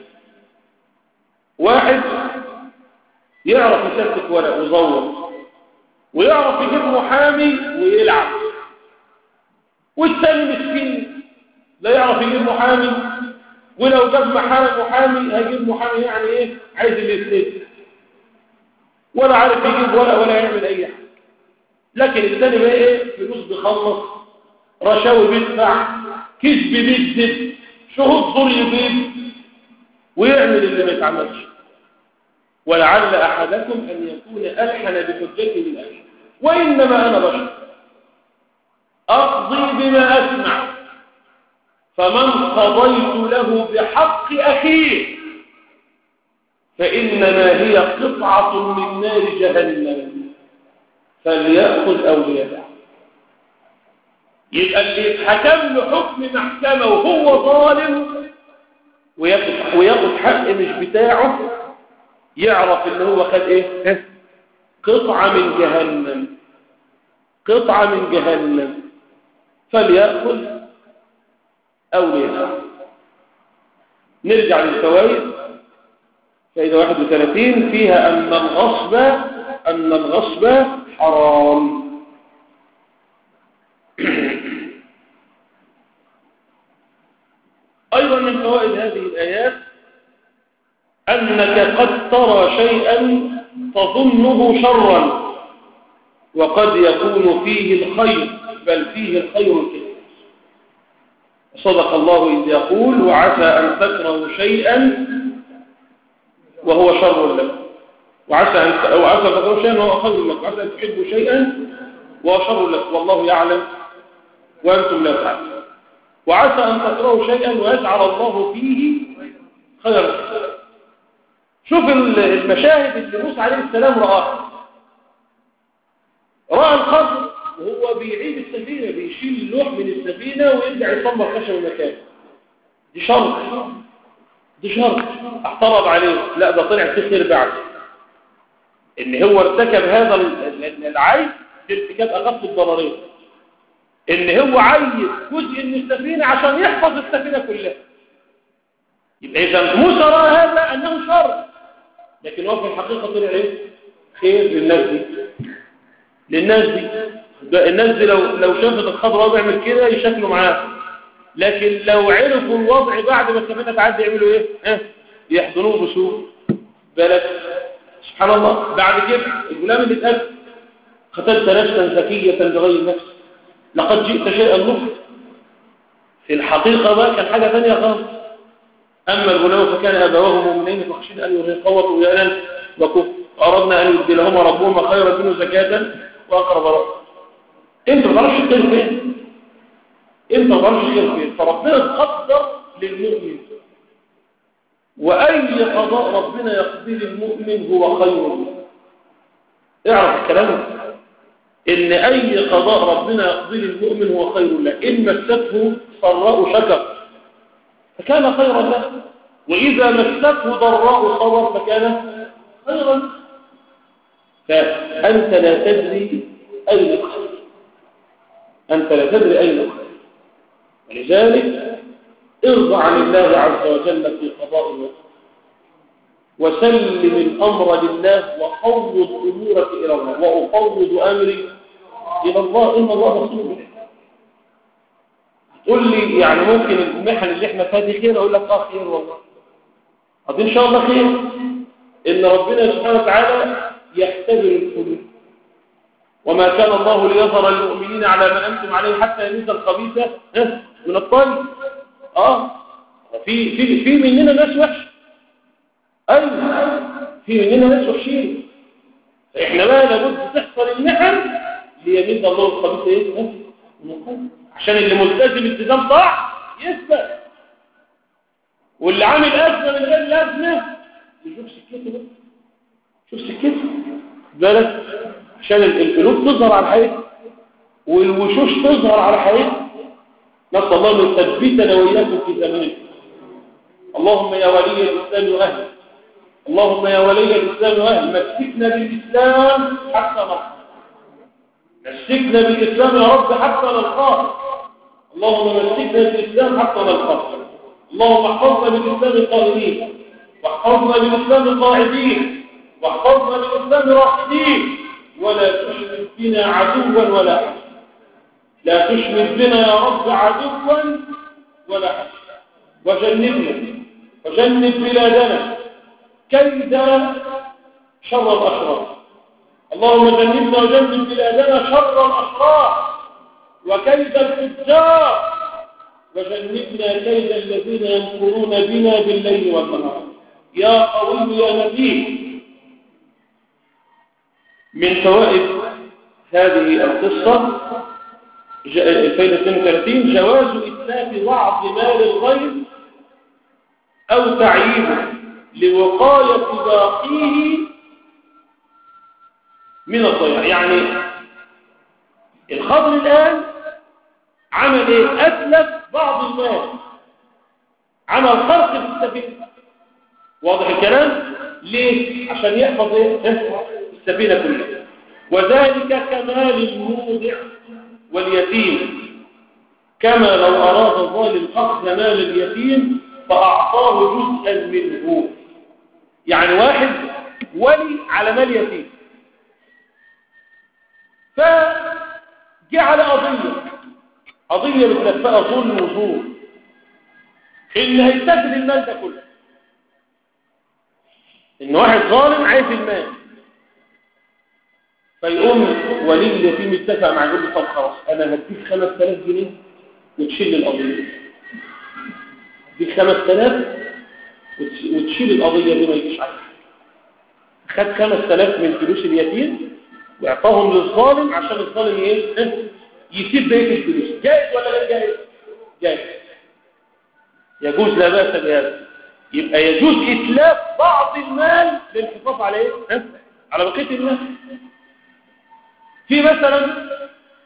واحد يعرف يسكت ورق ويزور ويعرف يجيب محامي ويلعب، والثاني مسكين لا يعرف يجيب محامي، ولو جاب محامي محامي هيجيب محامي يعني ايه عايز الاثنين، ولا عارف يجيب ولا ولا يعمل اي حاجه. لكن الثاني بقى ايه؟ فلوس بيخلص، رشاوي بيدفع، كذب بيكذب، شهود زور يجيب ويعمل اللي ما يتعملش. ولعل احدكم ان يكون الحن بحجته من اخيه وانما انا بشر اقضي بما اسمع، فمن قضيت له بحق اخيه فانما هي قطعه من نار جهنم فليأخذ او ليدع. يبقى اللي يتحكم له حكم محكمه وهو ظالم وياخد وياخد حق مش بتاعه، يعرف ان هو خد ايه؟ قطعه من جهنم، قطعه من جهنم فليأخذ او ليدع. نرجع للفوائد. فائده واحد وثلاثين فيها ان الغصب ان الغصب حرام. ايضا من فوائد هذه الايات انك قد ترى شيئا تظنه شرا وقد يكون فيه الخير، بل فيه الخير الكثير. صدق الله إذ يقول وعسى أن تكرهوا شيئا وهو شر لكم، وعسى أن أو عسى أن تكرهوا شيئا وهو خير لكم، وعسى أن تحبوا شيئا وهو شر لكم والله يعلم وأنتم لا تعلمون. وعسى أن تكرهوا شيئا ويجعل الله فيه خيرا. شوف المشاهد اللي موسى عليه السلام رآها. رأى الخضر وهو بيعيد السفينة، بيشيل اللوح من السفينة ويرجع يصمر خشب المكان. دي شر، دي شرط اعترض عليه، لا ده طلع في خير بعد ان هو ارتكب هذا العيب بارتكاب اخف الضررين، ان هو عايز جزء من السفينه عشان يحفظ السفينه كلها. يبقى اذا موسى راى هذا انه شر، لكن هو في الحقيقه طلع ايه؟ خير للناس دي. للناس دي الناس دي لو لو شافت الخضر وهو بيعمل كده يشكلوا معاه، لكن لو عرفوا الوضع بعد ما السفينه تعدي يعملوا ايه؟ ها؟ يحضنوه بسوء بلد. سبحان الله. بعد كده الغلام اللي اتقتل: قتلت نفسا زكيه بغير نفس لقد جئت شيئا نكرا. في الحقيقه بقى كان حاجه ثانيه خالص. اما الغلام فكان ابواه مؤمنين فخشينا ان يرهقهما طغيانا وكفرا واردنا ان يبدلهما ربهما خيرا منه زكاه واقرب رحما. انت ما تعرفش الخير فين، انت ما تعرفش الخير فين. فربنا قدر للمؤمن، واي قضاء ربنا يقضي للمؤمن هو خير له. اعرف الكلام ان اي قضاء ربنا يقضي للمؤمن هو خير له. ان مسته سراء شكر فكان خيرا له، واذا مسته ضراء صبر فكان خيرا له. فانت لا تدري اين الخير، انت لا تدري اين الخير. ولذلك ارضى عن الله عز وجل في قضاء الوقت، وسلم الأمر لله، وفوض أمورك إلى الله. وأفوض أمري إلى الله إن الله بصير بالعباد. تقول لي يعني ممكن المحن اللي احنا فيها دي خير؟ أقول لك آه خير والله، قد إن شاء الله خير. إن ربنا سبحانه وتعالى يختبر القلوب، وما كان الله ليظهر المؤمنين على ما أنتم عليه حتى يميز الخبيث من الطيب. آه في في في مننا ناس وحش، أيوة في مننا ناس وحشين. فإحنا بقى لابد تحصل المحن ليميز الله الخبيث إيه؟ من الطيب، عشان اللي ملتزم التزام صح يثبت، واللي عامل أزمة من غير لازمة يشوف سكته بقى، شوف سكته بالك، عشان القلوب تظهر على الحقيقة والوشوش تظهر على الحقيقة. نسأل الله أن يثبتنا وإياكم في زمانه. اللهم يا ولي الإسلام وأهله، اللهم يا ولي الإسلام وأهله، مسكنا بالإسلام حتى نلقاك، مسكنا بالإسلام يا رب حتى نلقاك. اللهم مسكنا بالإسلام حتى نلقاك. اللهم احفظنا بالإسلام القائمين، واحفظنا بالإسلام القاعدين، واحفظنا بالإسلام راقدين، ولا تشمت بنا عدوا ولا حسدا. لا تشمت بنا يا رب عدوا ولا حسدا. وجنبنا وجنب بلادنا كيد شر الأشرار. اللهم جنبنا وجنب بلادنا شر الأشرار وكيد الفجار، وجنبنا كيد الذين يمكرون بنا بالليل والنهار يا قوي يا نبي. من فوائد هذه القصة الفائدة اثنين وثلاثين: جواز إتلاف بعض مال الغير أو تعييبه لوقاية باقيه من الضياع. يعني الخضر الآن عمل إيه؟ أتلف بعض المال، عمل خرق في السفينة. واضح الكلام؟ ليه؟ عشان يحفظ إيه؟ السفينة كلها. وذلك كمال المودع واليتيم، كما لو أراد ظالم أخذ مال اليتيم فأعطاه جزءا منه. يعني واحد ولي على مال يتيم، فجعل قضية قضية متلفقة ظلم وزور إن هيتاخد المال ده كله، إن واحد ظالم عايز المال، فيقوم ولي اليتيم يتفق مع يقول له طب خلاص أنا هديك خمس تلاف جنيه وتشيل القضية، هديك خمس تلاف وتشيل القضية دي ما يجيش عليها. خد خمس تلاف من فلوس اليتيم واعطاهم للظالم عشان الظالم ايه؟ يسيب بقية الفلوس. جائز ولا غير جائز؟ جائز، يجوز لا بأس بهذا. يبقى يجوز إتلاف بعض المال للحفاظ على ايه؟ على بقية المال. في مثلا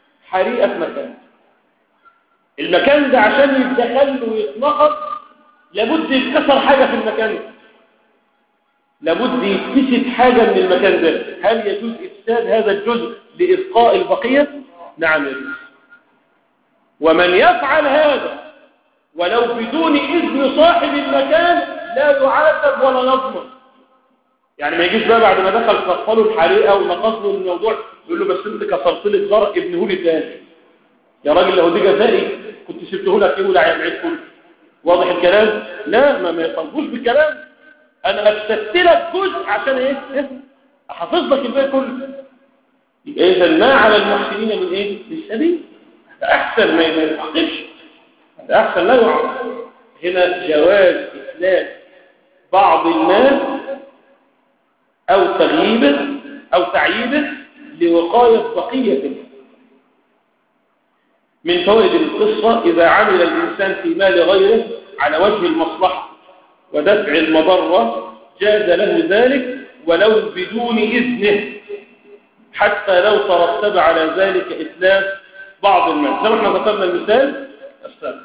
حريقة في مكان، المكان ده عشان يتدخل له ويتنقض لابد يتكسر حاجة في المكان ده، لابد يتكسر حاجة من المكان ده. هل يجوز إفساد هذا الجزء لإبقاء البقية؟ نعم يجوز. ومن يفعل هذا ولو بدون إذن صاحب المكان لا يعاتب ولا يضمن. يعني ما يجيش بقى بعد ما دخل فصله الحريقة ونقص له الموضوع يقول له بس انت كسرت لي الزرع ابنه لي تاني. يا راجل لو دي جزائي كنت سبته لك يولع يا معيد كله. واضح الكلام؟ لا، ما ما يطلبوش بالكلام. انا افسدت لك جزء عشان ايه؟ إيه؟ احافظ لك الباقي كله. يبقى اذا ما على المحسنين من ايه؟ من سبيل. هذا احسن ما يتعاقبش، هذا احسن لا يعاقب. هنا جواز اتلاف بعض الناس او تغييبه او تعييبه لوقايه بقيه من فوائد القصه. اذا عمل الانسان في مال غيره على وجه المصلحه ودفع المضره جاز له ذلك ولو بدون اذنه، حتى لو ترتب على ذلك اتلاف بعض المال، زي ما احنا ذكرنا المثال السابق.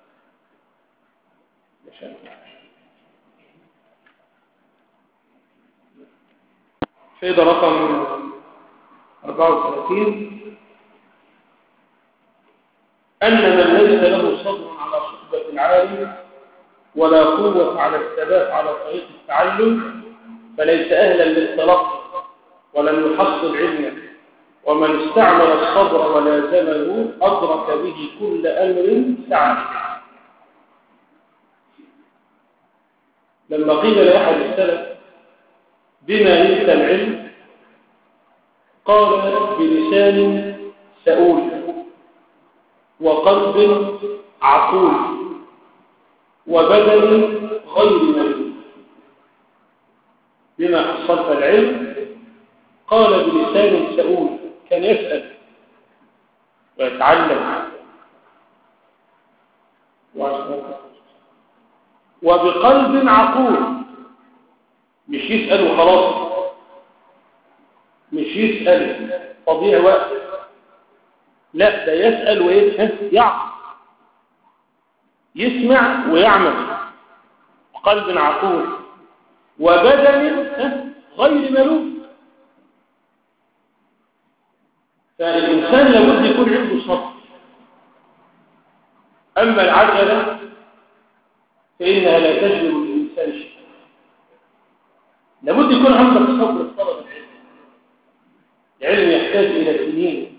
فائدة رقم أربعة وثلاثين: أن من ليس له صبر على صحبة العالم ولا قوة على الثبات على طريق التعلم فليس أهلا للتلقي ولم يحصل علما، ومن استعمل الصبر ولازمه أدرك به كل أمر سعى. لما قيل لأحد السلف بما نلت العلم قال بلسان سؤول وقلب عقول وبدن غير ملوك. بما حصلت العلم قال بلسان سؤول، كان يسأل ويتعلم، وبقلب عقول، مش يسأل وخلاص، مش يسأل تضيع وقت، لا ده يسأل ويفهم يعقل، يسمع ويعمل. قلب عقول وبدن غير ملوك. فالإنسان لابد يكون عنده صبر. أما العجلة فإنها لا تجلب للإنسان شيء. لابد يكون عندك صبر في طلب العلم. العلم يحتاج إلى سنين،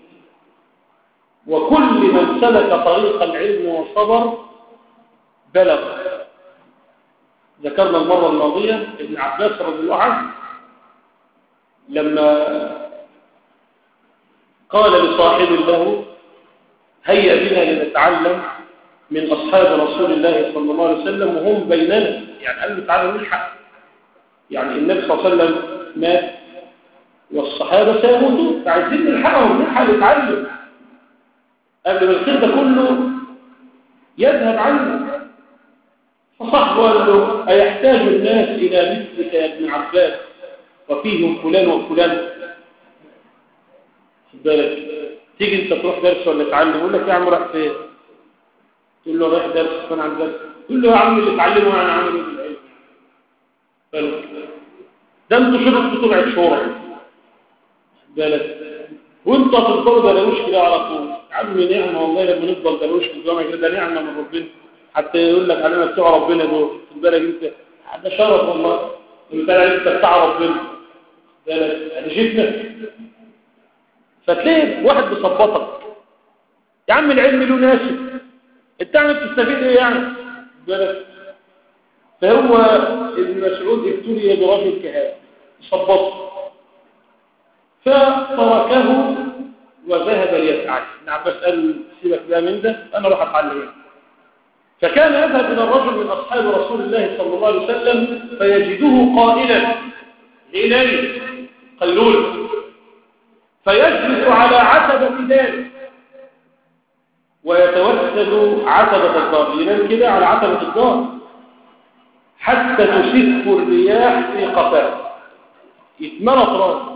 وكل من سلك طريق العلم وصبر بلغ. ذكرنا المرة الماضية ابن عباس رضي الله عنه لما قال لصاحب له هيا بنا لنتعلم من أصحاب رسول الله صلى الله عليه وسلم وهم بيننا، يعني قال له تعالى نلحق، يعني النبي صلى الله عليه وسلم مات والصحابة سيموتون، فعايزين نلحقهم، نلحق نتعلم قبل ما الخير ده كله يذهب عنه. فصاحبه قال له أيحتاج الناس إلى مثلك يا ابن عباس وفيهم فلان وفلان؟ خد بالك، تيجي انت تروح درس ولا تعلم يقول لك يا عم راح فين؟ تقول له رايح درس فانا عن درس، تقول له يا عم اللي اتعلمه انا عامل ايه بالعلم؟ بالك ده انتوا شرط بطلعة شورى بالك، وانت هتفضلوا دروش كده على طول. يا عم نعمه والله لما نفضل دروش في الجامعه كده، ده نعمه من ربنا، حتى يقول لك علينا بتوع ربنا دول. خد بالك انت ده شرف والله انت انت بتاع ربنا بالك، ادي شفنا. فتلاقي واحد بيصبطك يا عم العلم له ناسب، انت عم بتستفيد ايه يعني بالك؟ فهو ابن مسعود ابتلي برجل كهذا صبطه فتركه وذهب ليسعى. ابن عباس قال سيبك بقى من ده، انا اروح اتعلم. فكان يذهب الى الرجل من اصحاب رسول الله صلى الله عليه وسلم فيجده قائلا ليلي قلول، فيجلس على عتبة داره ويتوسد عتبة الدار، ينام كده على عتبة الدار حتى تسف الرياح في قفاه، يتملى راسه.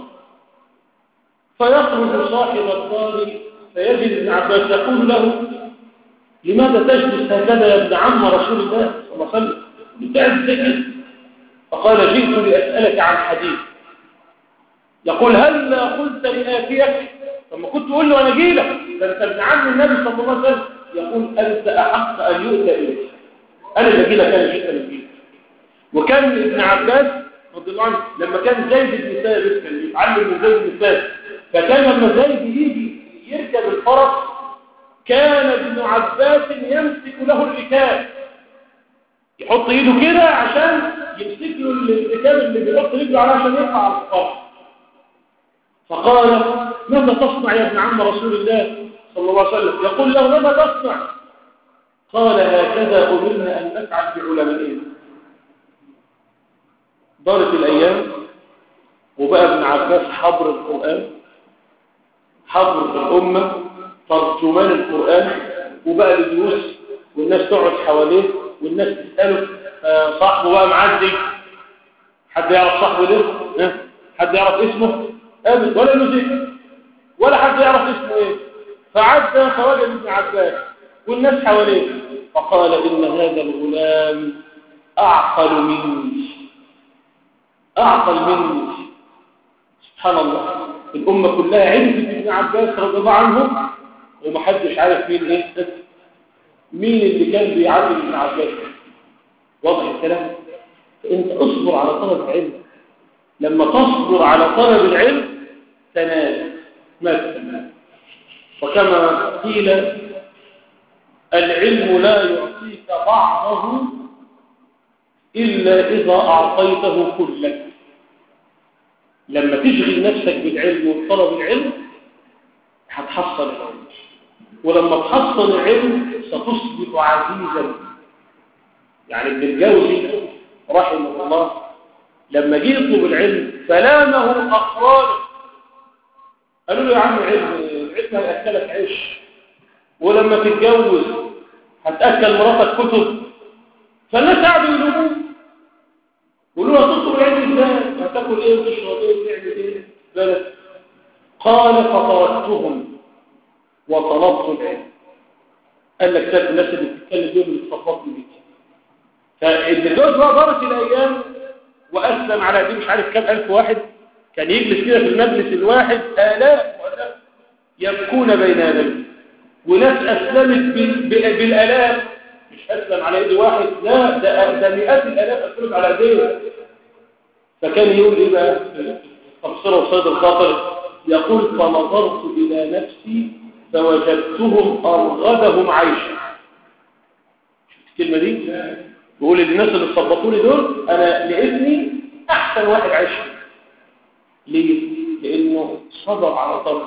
فيخرج صاحب الدار فيجد ابن عباس يقول له لماذا تجلس هكذا يا ابن عم رسول الله صلى الله عليه وسلم؟ انت قاعد كده. فقال جئت لأسألك عن حديث. يقول هل قلت لآتيك؟ فما كنت تقول له أنا جيلك، ده أنت ابن عم النبي صلى الله عليه وسلم. يقول أنت أحق أن يؤتى إليك، أنا اللي جيلك، أنا جئت لك. وكان ابن عباس رضي الله عنه لما كان زيد بن ثابت كان بيتعلم من زيد بن ثابت، فكان لما زيد يجي يركب الفرس كان ابن عباس يمسك له الركاب، يحط ايده كده عشان يمسك له الركاب اللي بيحط رجله عليه عشان يطلع على الفرس. فقال ماذا تصنع يا ابن عم رسول الله صلى الله عليه وسلم؟ يقول له ماذا تصنع؟ قال هكذا أمرنا أن نفعل بعلمائنا. دارت الأيام وبقى ابن عباس حبر القرآن، حبر الأمة، ترجمان القرآن، وبقى الدروس والناس تقعد حواليه والناس تسأله. آه صاحبه بقى معدي، حد يعرف صاحبه ده؟ اه؟ حد يعرف اسمه؟ أبد ولا له ذكر ولا حد يعرف اسمه ايه. فعدى فوجد ابن عباس والناس حواليه، فقال إن هذا الغلام أعقل مني، أعقل مني. سبحان الله، الأمة كلها عرفت ابن عباس رضي الله عنه ومحدش عارف مين ايه، مين اللي كان بيعلم ابن عباس. واضح الكلام؟ فأنت اصبر على طلب العلم، لما تصبر على طلب العلم تنال مثلا. وكما قيل العلم لا يعطيك بعضه إلا إذا أعطيته كلك. لما تشغل نفسك بالعلم وطلب العلم هتحصل العلم، ولما تحصل العلم ستصبح عزيزا. يعني ابن الجوزي رحمه الله لما جه يطلب العلم فلامه أقرانه، قالوا له يا عم علم العلم هيأكلك عيش، ولما تتجوز هتأكل مراتك كتب. فالناس قعدوا يلوموه يقولوا له هتطلب العلم ازاي؟ هتاكل ايه وتشرب ايه وتعمل ايه؟ بلد. قال فتركتهم وطلبت العلم. قال لك سيد الناس اللي بتتكلم دول اللي تصفطني بيك. فابن الجوز بقى دارت الايام واسلم على دي مش عارف كام الف واحد، كان يجلس كده في المجلس الواحد آلاف وآلاف يبكون بين يديه، وناس اسلمت بالالاف، مش اسلم على ايد واحد، لا ده ده مئات الالاف اسلمت على ايديه. فكان يقول ايه بقى تفسيره وصيد الخاطر؟ يقول فنظرت الى نفسي فوجدتهم ارغبهم عيشا. شفت الكلمه دي؟ بيقول الناس اللي صبطوا لي دول انا لقيتني احسن واحد عايش. ليه؟ لانه صبر على طلب،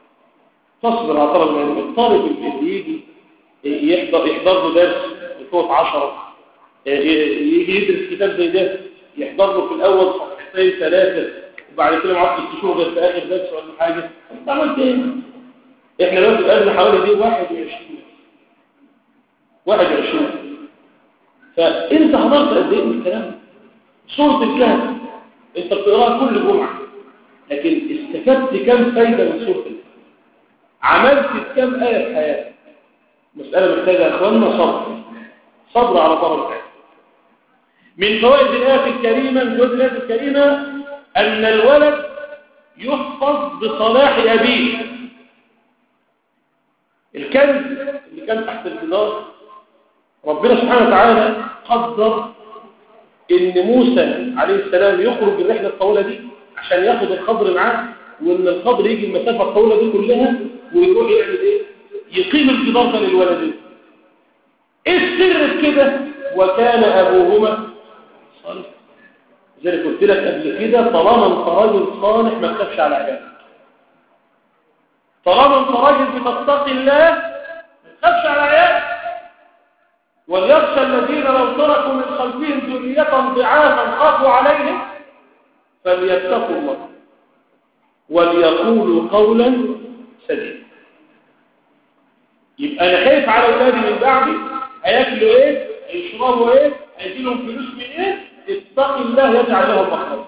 تصبر على طلب العلم. الطالب اللي يجي يحضر يحضر له درس يفوت عشرة، يجي يدرس كتاب زي ده يحضر له في الاول صفحتين ثلاثه وبعد كده معاك تشوف ده في اخر درس ولا حاجه. انت عملت ايه؟ احنا دلوقتي بقالنا حوالي دي واحد وعشرين واحد وعشرين. فانت حضرت قد ايه من الكلام؟ سوره الكهف انت بتقراها كل جمعه، لكن استفدت كم فايده من سوره الكهف؟ عملت كم ايه في حياتك؟ مساله محتاجه يا اخواننا صبر، صبر على طلب العلم. من فوائد الايه الكريمه من فوائد الايه الكريمه ان الولد يحفظ بصلاح ابيه. الكنز اللي كان تحت الجدار ربنا سبحانه وتعالى قدر ان موسى عليه السلام يخرج الرحله الطويله دي عشان ياخد الخضر معاه، وان الخضر يجي المسافه الطويله دي كلها ويروح يعمل ايه؟ يقيم الجدار ده للولدين. ايه السر في كده؟ وكان ابوهما صالح. زي ما قلت لك قبل كده طالما انت راجل صالح ما تخافش على عيالك، طالما انت راجل بتتقي الله ما تخافش على عيالك. وليخشى الذين لو تركوا من خلفهم ذرية ضعافا خافوا عليهم فليتقوا الله وليقولوا قولا سديدا. يبقى انا خايف على اولادي من بعدي، هياكلوا ايه؟ هيشربوا ايه؟ هيجي لهم فلوس من ايه؟ اتق الله يجعل لهم مخرجا.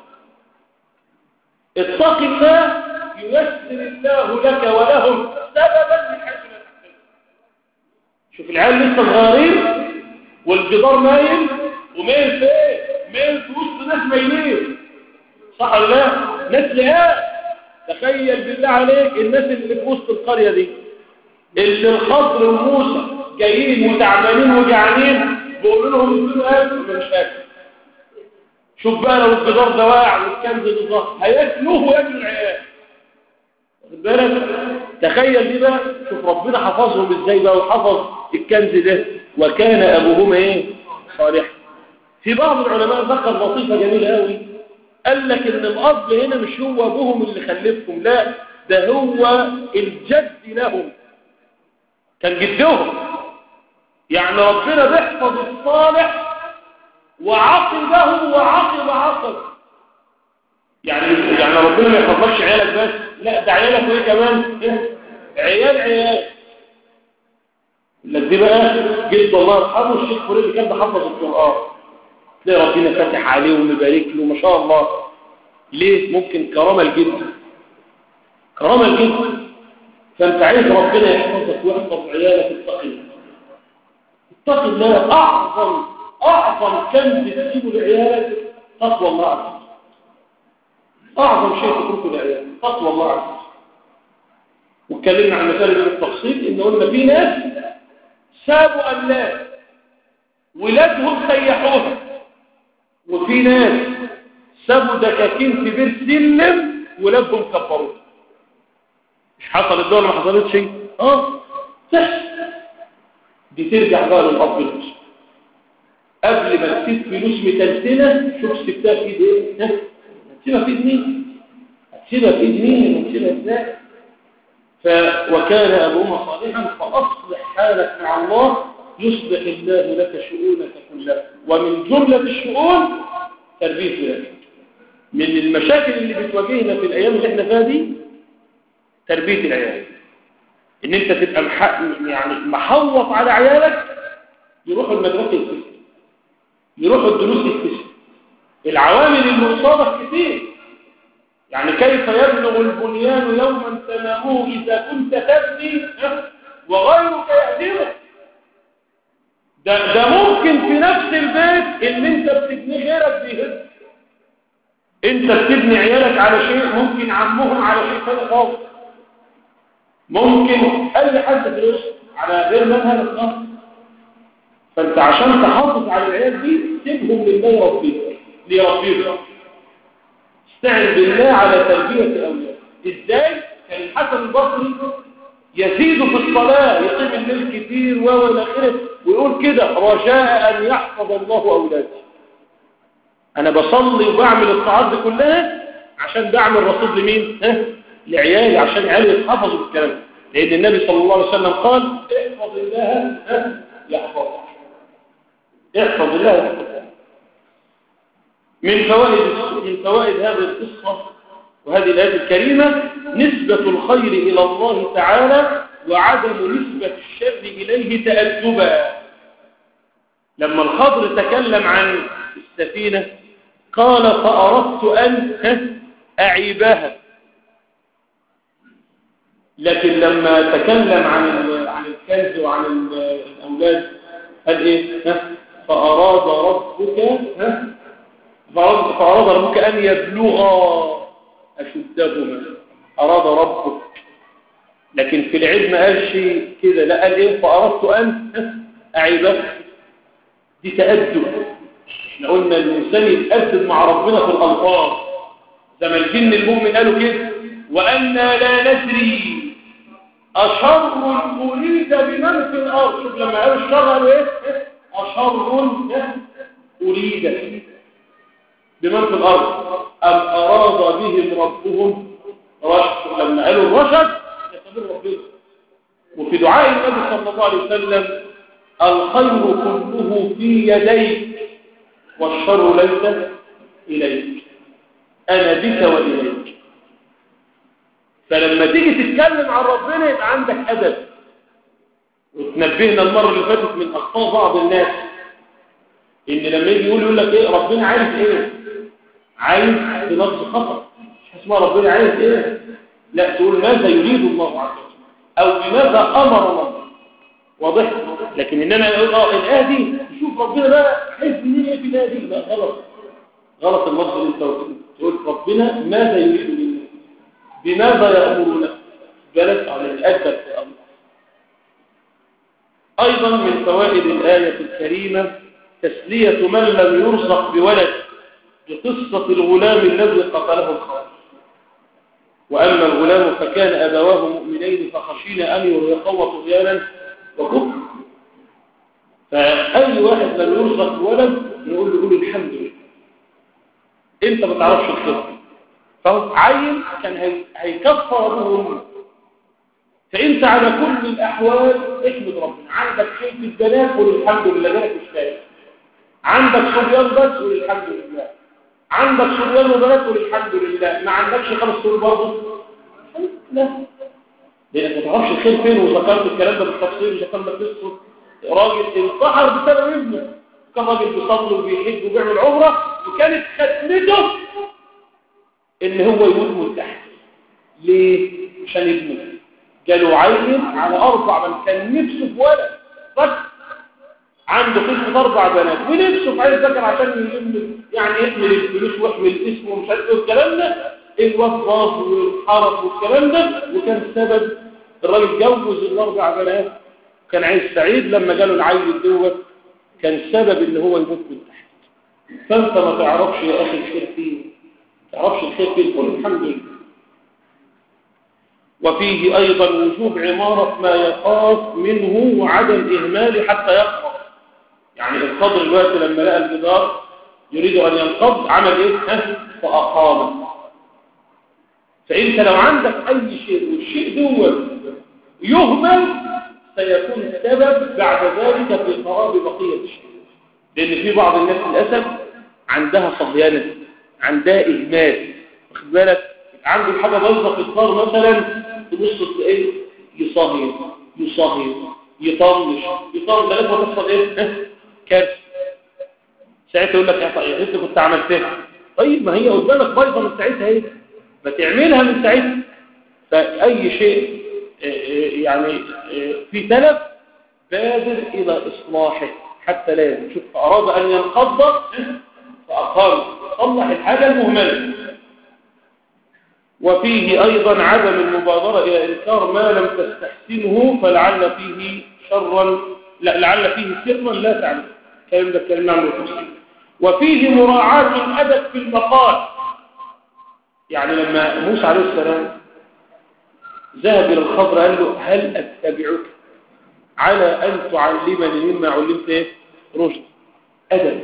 اتق الله ييسر الله لك ولهم سببا من حيث لا تحتسب. شوف العيال لسه صغيرين والجدار مايل ومايل فين؟ مايل في وسط ناس مايلين، صح ولا لا؟ ناس لقاء. تخيل بالله عليك الناس اللي في وسط القرية دي اللي الخضر وموسى جايين وتعبانين وجعانين بيقولوا لهم ادوا اكل مش اكل. شوف بقى لو الجدار ده واقع والكنز ده ظهر هياكلوه وياكلوا العيال. واخد بالك؟ تخيل دي بقى، شوف ربنا حفظهم ازاي بقى وحفظ الكنز ده. وكان ابوهما ايه؟ صالح. في بعض العلماء ذكر لطيفه جميله قوي، قال لك ان الاب هنا مش هو ابوهم اللي خلفهم، لا ده هو الجد لهم، كان جدهم. يعني ربنا بيحفظ الصالح وعقبه وعقب عقب. يعني يعني ربنا ما يحفظكش عيالك بس، لا ده عيالك وايه كمان؟ عيال عيال. دي بقى جد الله يرحمه الشيخ فلان اللي كان بيحفظ القران، تلاقي ربنا فاتح عليه ومبارك له ما شاء الله. ليه؟ ممكن كرامه الجد، كرامه الجد. فانت عايز ربنا يحفظك ويحفظ عيالك، اتق الله. اتق الله. اعظم اعظم كنز تجيبه لعيالك تقوى الله عز وجل. اعظم شيء تتركه لعيالك تقوى الله عز وجل. واتكلمنا عن مثال بالتفصيل ان قلنا في ناس سابوا املاك ولادهم سيحوها، وفي ناس سابوا دكاكين في بير سلم ولادهم كبروها. مش حصل الدول ما حصلتش شيء؟ اه تحصل. دي ترجع بقى للاب المسلم. قبل ما تسيب فلوس متلتنه شوف سبتها في ايد ايه؟ هتسيبها في ايد مين؟ هتسيبها في ايد مين؟ هتسيبها ازاي؟ ف وكان ابوهما صالحا فاصلح حالك مع الله يصلح الله لك شؤونك كلها. ومن جمله الشؤون تربيه ولادك. من المشاكل اللي بتواجهنا في الايام اللي احنا فيها دي تربيه العيال. ان انت تبقى محق يعني محوط على عيالك يروحوا المدرسه يتكسر، يروحوا الدروس يتكسر. العوامل المصابه كتير. يعني كيف يبلغ البنيان يوما تمامه اذا كنت تبني وغيرك يهدمه. ده ده ممكن في نفس البيت ان انت بتبني غيرك بيهد. انت بتبني عيالك على شيء ممكن عمهم على شيء ثاني خالص. ممكن اي حد في الوسط على غير منهج الخاص. فانت عشان تحافظ على العيال دي سيبهم لله ربيك لربيك. استعن بالله على تربيه اولادك. ازاي؟ كان الحسن البصري يزيد في الصلاه يقيم الليل كتير والى اخره ويقول كده رجاء ان يحفظ الله اولادي. انا بصلي وبعمل الطاعات دي كلها عشان بعمل رصيد لمين؟ ها؟ لعيالي، عشان عيالي يتحفظوا بالكلام. لان النبي صلى الله عليه وسلم قال احفظ الله يحفظك. احفظ الله يحفظك. من فوائد من فوائد هذه القصه وهذه الايه الكريمه نسبه الخير الى الله تعالى وعدم نسبه الشر اليه تأدبا. لما الخضر تكلم عن السفينه قال فاردت ان اعيبها، لكن لما تكلم عن عن الكنز وعن الاولاد قال ايه؟ ها؟ فاراد ربك ها فاراد, فأراد ربك ان يبلغا اشدهما. اراد ربك. لكن في العلم ما قالش كده، لا قال ايه؟ فاردت ان اعيبها. دي تأدب. احنا قلنا الانسان يتأدب مع ربنا في الالفاظ زي ما الجن المؤمن قالوا كده وأنا لا ندري أشر أريد بمن في الأرض. شوف لما قالوا الشر قالوا إيه؟ أشر أريد بمن في الأرض أم أراد بهم ربهم رشد. لما قالوا الرشد يسمون ربنا. وفي دعاء النبي صلى الله عليه وسلم الخير كله في يديك والشر ليس إليك، أنا بك وإليك. فلما تيجي تتكلم عن ربنا يبقى عندك أدب. وتنبهنا المرة اللي فاتت من أخطاء بعض الناس إن لما يجي يقول يقول لك إيه ربنا عايز إيه؟ عايز بلفظ خطأ. مش اسمها ربنا عايز إيه؟ لا، تقول ماذا يريد الله عز وجل أو بماذا أمر الله. واضح؟ لكن إنما يقول اه الآية دي شوف ربنا بقى حيث منين ايه في الآية دي، لا غلط، غلط اللفظ اللي انت قلته. تقول ربنا ماذا يريد منا، بماذا يأمرنا، جلس على الأدب في الأمر. أيضا من فوائد الآية الكريمة تسلية من لم يرزق بولد بقصة الغلام الذي قتله الخالق. وأما الغلام فكان أبواه مؤمنين فخشينا أن يرهقوا طغيانا وكفرا. فأي واحد لم يرزق بولد نقول له قول الحمد لله، أنت ما تعرفش الخير، فهو عين كان هيكفر أبوه وأمه. فأنت على كل الأحوال احمد ربنا، عندك شيء في البنات قول الحمد لله، ده مش فاهم. عندك صبيان بس قول الحمد لله، عندك صبيان وبنات قول الحمد لله، ما عندكش خمس صور برضه لا، لأنك ما تعرفش الخير فين. وذكرت الكلام ده بالتفصيل، ذكرنا قصة راجل انتحر بسبب ابنه، كان راجل بيصلي وبيحج وبيعمل عمره، وكانت ختمته ان هو يموت منتحر. ليه؟ عشان ابنه جاله عين على اربع بنات، كان نفسه في ولد بس عنده قصه اربع بنات ونفسه في عيل ذكر عشان يلم يعني يحمل الفلوس ويحمل اسمه ومش عارف ايه والكلام ده، الوظاف والحرف والكلام ده. وكان سبب الراجل جوز الاربع بنات، كان عايز سعيد لما جاله العيل دوت كان سبب ان هو يموت من تحت. فانت ما تعرفش يا اخي الخير فين، ما تعرفش الخير فين، قول الحمد لله. وفيه ايضا وجوب عمارة ما يخاف منه وعدم اهماله حتى يقرأ. يعني الخضر الوقت لما لقى الجدار يريد ان ينقض عمل ايه؟ فاقامه. فانت لو عندك اي شيء والشيء دوت يهمل سيكون سبب بعد ذلك في خراب بقية الشيء. لأن في بعض الناس للأسف عندها صهيانة، عندها إهمال، واخد بالك، عنده الحاجة بايظة في الدار مثلا تبص تلاقيه يصهين يصهين يطنش يطنش لغاية ما تحصل إيه؟ كارثة. ساعتها يقول لك يا ريت كنت عملتها. طيب ما هي قدامك بايظة من ساعتها ايه؟ ما تعملها من ساعتها. فأي شيء يعني في تلف بادر إلى إصلاحه حتى لا يشوف. فأراد أن ينقض فأقام صلح الحاجة المهملة. وفيه أيضا عدم المبادرة إلى إنكار ما لم تستحسنه فلعل فيه شرا لا لعل فيه سرا لا تعلم. كلام ده كلام عن التفسير. وفيه مراعاة الأدب في المقال. يعني لما موسى عليه السلام ذهب إلى الخضر قال له هل أتبعك على أن تعلمني مما علمت إيه؟ رشد. أدب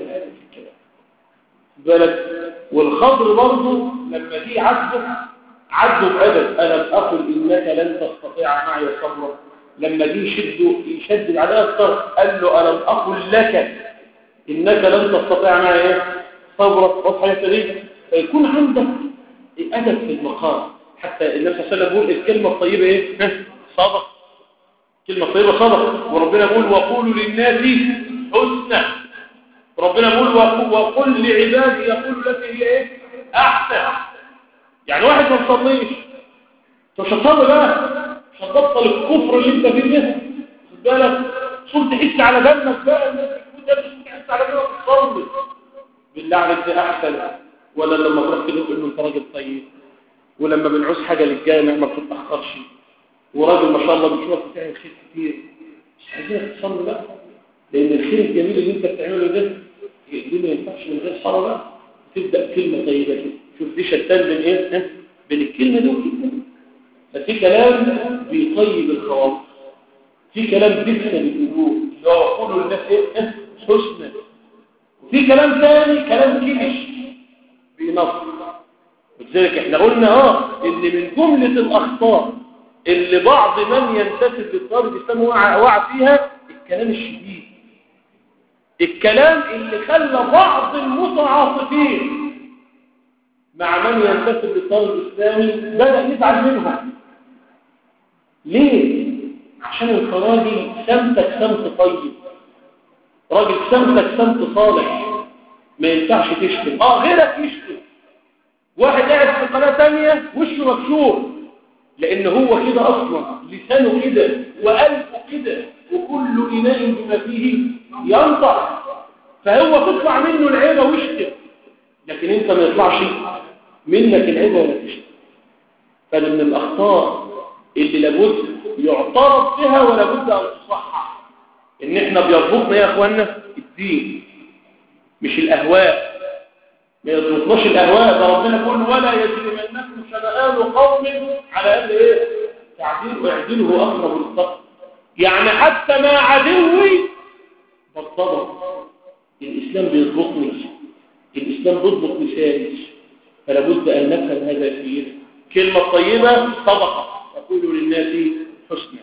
بالك. والخضر برضه لما جه عذبه عذبه بأدب. ألم أقل إنك لن تستطيع معي صبرا. لما جه يشده يشدد عليه أكثر قال له ألم أقل لك إنك لن تستطيع معي إيه؟ صبرا. واضحة يا سيدي. فيكون عندك أدب في المقام. حتى النبي صلى الله عليه وسلم يقول الكلمة الطيبة إيه؟ صدق. كلمة طيبة صدق. وربنا يقول وقولوا للناس حسنى. ربنا يقول وقل لعبادي يقول لك هي إيه؟ أحسن. يعني واحد ما تصليش مش هتصلي بقى، مش هتبطل الكفر اللي انت فيه ده. خد بالك صوت تحس على دمك بقى الناس بتقول ده مش تحس على دمك تصلي. بالله عليك ده أحسن. ولا لما تروح كده تقول له انت راجل طيب، ولما بنعوز حاجة للجامع ما بتتأخرش، وراجل ما شاء الله بتشوفك بتعمل خير كتير، مش عايزينك تصلي بقى. لأن الخير الجميل اللي انت بتعمله ده دي ما ينفعش من غير صلاة بقى. تبدأ كلمة طيبة كده. شوف دي شتان بين ايه؟ بين الكلمة دي والكلمة دي. ففي كلام بيطيب الخواطر، في كلام بيكسب القلوب اللي هو يقولوا للناس ايه؟ حسنى. وفي كلام ثاني كلام كبش بينصر. ولذلك احنا قلنا اه ان من جملة الاخطاء اللي بعض من ينتسب للطالب الاسلام وقع وقع فيها الكلام الشديد، الكلام اللي خلى بعض المتعاطفين مع من ينتسب للطالب الاسلامي بدأ يزعل منهم. ليه؟ عشان انت راجل سمتك سمت طيب، راجل سمتك سمت صالح، ما ينفعش تشتم. اه غيرك يشتم. واحد قاعد في قناة تانية وشه مكشوف لان هو كده اصلا، لسانه كده وقلبه كده، وكل إناء بما فيه ينضح، فهو تطلع منه العيبة ويشتم، لكن انت ما يطلعش منك العيبة ولا تشتم. فده من الأخطاء اللي لابد يعترض بها ولابد أن تصحح. إن إحنا بيربطنا يا أخوانا الدين مش الأهواء، ما يضبطناش الأهواء. ده ربنا يقول ولا يجرمنكم شنآن قوم على أن إيه تعديل واعدله أقرب للتقوى. يعني حتى ما عدوي بضبط. الإسلام بيضبطني، الإسلام بيضبط لساني، فلا بد أن نفهم هذا فيه. كلمة طيبة صدقة تقول للناس حسنا.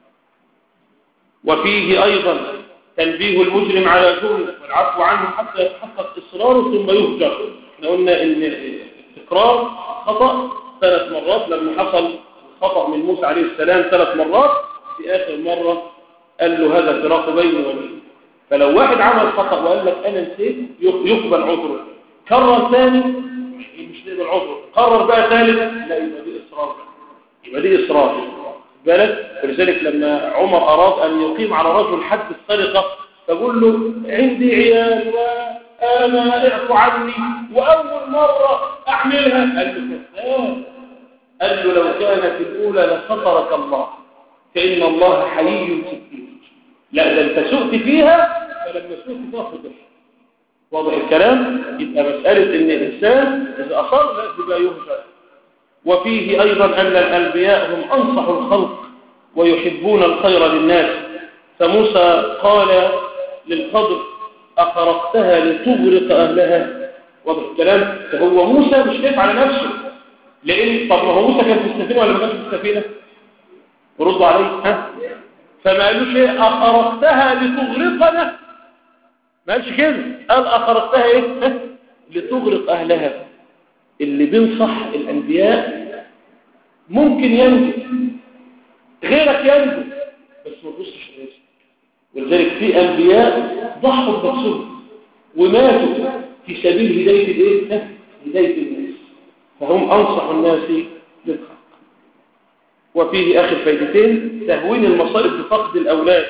وفيه أيضا تنبيه المجرم على جرمه والعفو عنه حتى يتحقق إصراره ثم يهجر. احنا قلنا إن تكرار خطأ ثلاث مرات، لما حصل خطأ من موسى عليه السلام ثلاث مرات، في آخر مرة قال له هذا فراق بيني وبينك. فلو واحد عمل خطأ وقال لك أنا نسيت يقبل عذره، كرر ثاني مش نقبل عذره، قرر بقى ثالث لا يبقى دي إصرار، يبقى دي إصرار بالك. ولذلك لما عمر أراد أن يقيم على رجل حد السرقة فقول له عندي عيال وأنا اعفو عني وأول مرة أعملها، قال له كذاب، قال له لو كانت الأولى لسترك الله فإن الله حيي ستير. لا ده أنت سئت فيها، فلما سئت فيها فضل. واضح الكلام؟ يبقى مسألة إن الإنسان إذا أصر لا يبقى يهجر. وفيه أيضا أن الأنبياء هم أنصح الخلق ويحبون الخير للناس. فموسى قال للخضر أخرقتها لتغرق أهلها. واضح الكلام؟ فهو موسى مش خايف على نفسه، لأن طب ما هو موسى كان في السفينة ولا ما كانش في السفينة؟ ردوا عليه ها؟ فما قالوش ايه أخرقتها لتغرقنا، ما قالش كده، قال أخرقتها ايه لتغرق أهلها. اللي بينصح الأنبياء ممكن ينجو، غيرك ينجو، بس ما تبصش لنفسك. ولذلك في أنبياء ضحوا بنفسهم وماتوا في سبيل هداية الايه هداية الناس، فهم أنصح الناس للخلق. وفيه آخر فايدتين تهوين المصائب بفقد الأولاد.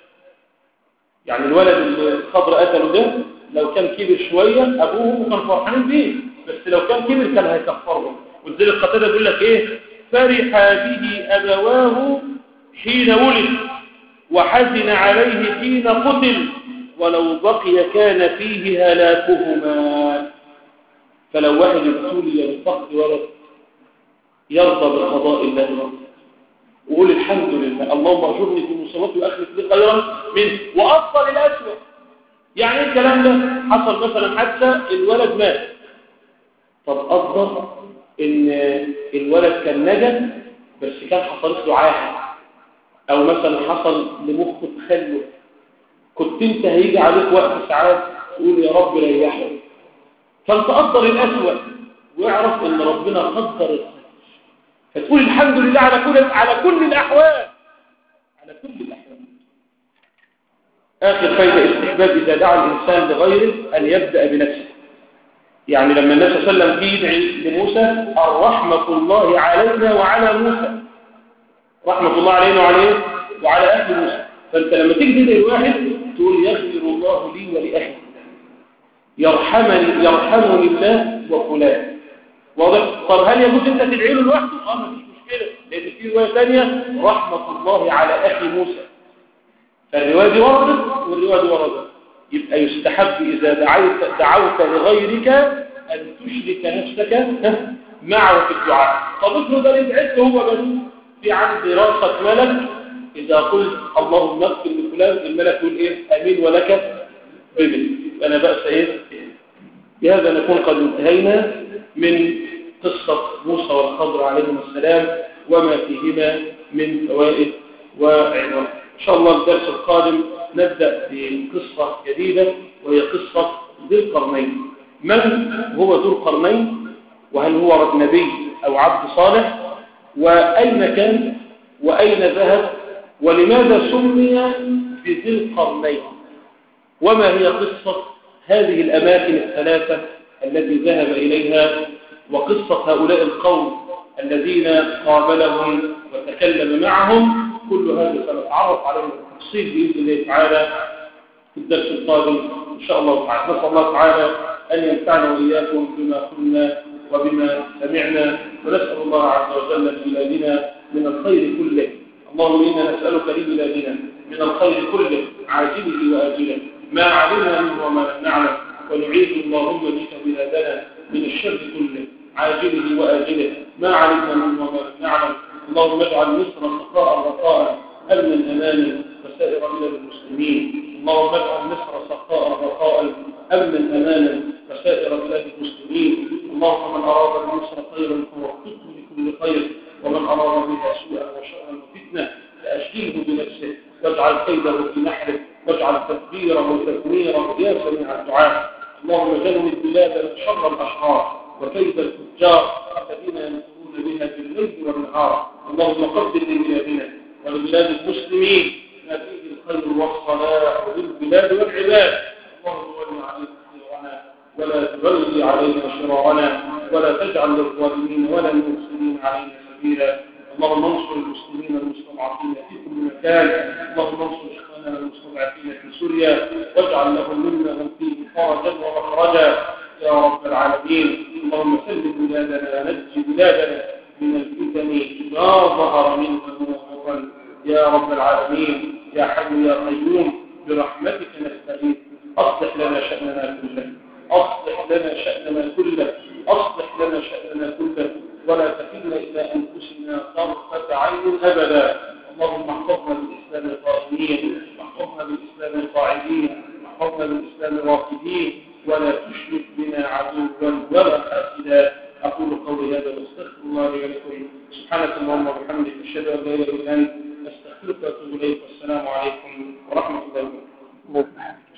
يعني الولد اللي الخضر قتله ده لو كان كبر شوية أبوه كان فرحانين بيه، بس لو كان كبر كان هيكفرهم. والذي القتادة بيقول لك إيه فرح به أبواه حين ولد وحزن عليه حين قتل ولو بقي كان فيه هلاكهما. فلو واحد ابتلي بفقد ولد يرضى بقضاء الله وقول الحمد لله اللهم اجرني في مصيبتي واخلف لي خيرا منه وافضل الاسوأ. يعني ايه الكلام ده؟ حصل مثلا حادثه الولد مات، طب افضل ان الولد كان نجا بس كان حصلت له عاهه، او مثلا حصل لمخه تخلف، كنت انت هيجي عليك وقت ساعات تقول يا رب ريحه، فانت افضل الاسوأ واعرف ان ربنا قدر الخير، فتقول الحمد لله على كل على كل الاحوال على كل الاحوال. اخر فايده استحباب اذا دعا الانسان لغيره ان يبدا بنفسه. يعني لما النبي صلى الله عليه وسلم يدعي لموسى الرحمه الله علينا وعلى موسى، رحمه الله علينا وعليه وعلى اهل موسى. فانت لما تيجي تدعي لواحد تقول يغفر الله لي ولاخي، يرحمني يرحمني الله وفلان. واضح؟ طب هل يجوز انت تدعي له لوحده؟ اه مفيش مشكله، لان في روايه ثانيه رحمه الله على اخي موسى، فالروايه دي وردت والروايه دي وردت. يبقى يستحب اذا دعيت دعوت لغيرك ان تشرك نفسك معه في الدعاء. طب افرض انا دعيت هو بس، في عندي راسه ملك اذا قلت اللهم اغفر لفلان الملك يقول ايه امين ولك بمثل، انا باس ايه. بهذا نكون قد انتهينا من قصة موسى والخضر عليهم السلام وما فيهما من فوائد وعبر. إن شاء الله الدرس القادم نبدأ بقصة جديدة وهي قصة ذي القرنين. من هو ذو القرنين؟ وهل هو نبي أو عبد صالح؟ وأين كان؟ وأين ذهب؟ ولماذا سمي بذي القرنين؟ وما هي قصة هذه الأماكن الثلاثة التي ذهب إليها، وقصة هؤلاء القوم الذين قابلهم وتكلم معهم؟ كل هذا سنتعرف عليه. التفصيل بإذن الله تعالى في الدرس القادم إن شاء الله تعالى. نسأل الله تعالى أن ينفعنا وإياكم بما قلنا وبما سمعنا، ونسأل الله عز وجل لبلادنا من الخير كله. اللهم إنا نسألك لبلادنا من الخير كله عاجله وآجله ما علمنا منه وما لم نعلم، ونعيذ اللهم بك بلادنا من الشر كله عاجله وآجله ما علمنا منه وما لم نعلم. اللهم اجعل مصر سخاء رخاء أمنا أمانا وسائر بلاد المسلمين. اللهم اجعل مصر سخاء رخاء أمنا أمانا وسائر بلاد المسلمين. اللهم من أراد مصر خيرا فوفقه لكل خير، ومن أراد بها سوءا وشرا وفتنة فأشغله بنفسه واجعل كيده في نحره واجعل تدبيره وتدميره يا سميع الدعاء. اللهم جنب بلادنا شر الأشرار وكيد الفجار الذين ينصرون بها بالليل والنهار. اللهم قدر لبلادنا ولبلاد المسلمين ما فيه الخير والصلاح للبلاد والعباد. اللهم ول علينا خيرنا ولا تولي علينا شرارنا، ولا تجعل للظالمين ولا المفسدين علينا سبيلا. اللهم انصر المسلمين المستضعفين في كل مكان. اللهم انصر اخواننا المستضعفين في سوريا واجعل لهم مما هم فيه فرجا ومخرجا يا رب العالمين. اللهم سلم بلادنا ونجي بلادنا من الفتن ما ظهر منها وما بطن يا رب العالمين. يا حي يا قيوم برحمتك نستغيث. اصلح لنا شأننا كله، اصلح لنا شأننا كله، اصلح لنا شأننا كله، ولا تكلنا إلى أنفسنا طرفة عين أبدا. اللهم احفظنا بالإسلام القائمين، واحفظنا بالإسلام القاعدين، واحفظنا بالإسلام الراقدين، ولا تشرك بنا عدوا ولا حاسدا. أقول قولي هذا واستغفر الله لي ولكم. سبحانك اللهم وبحمدك أشهد أن لا إله إلا أنت أستغفرك وأتوب إليك. والسلام عليكم ورحمة الله وبركاته.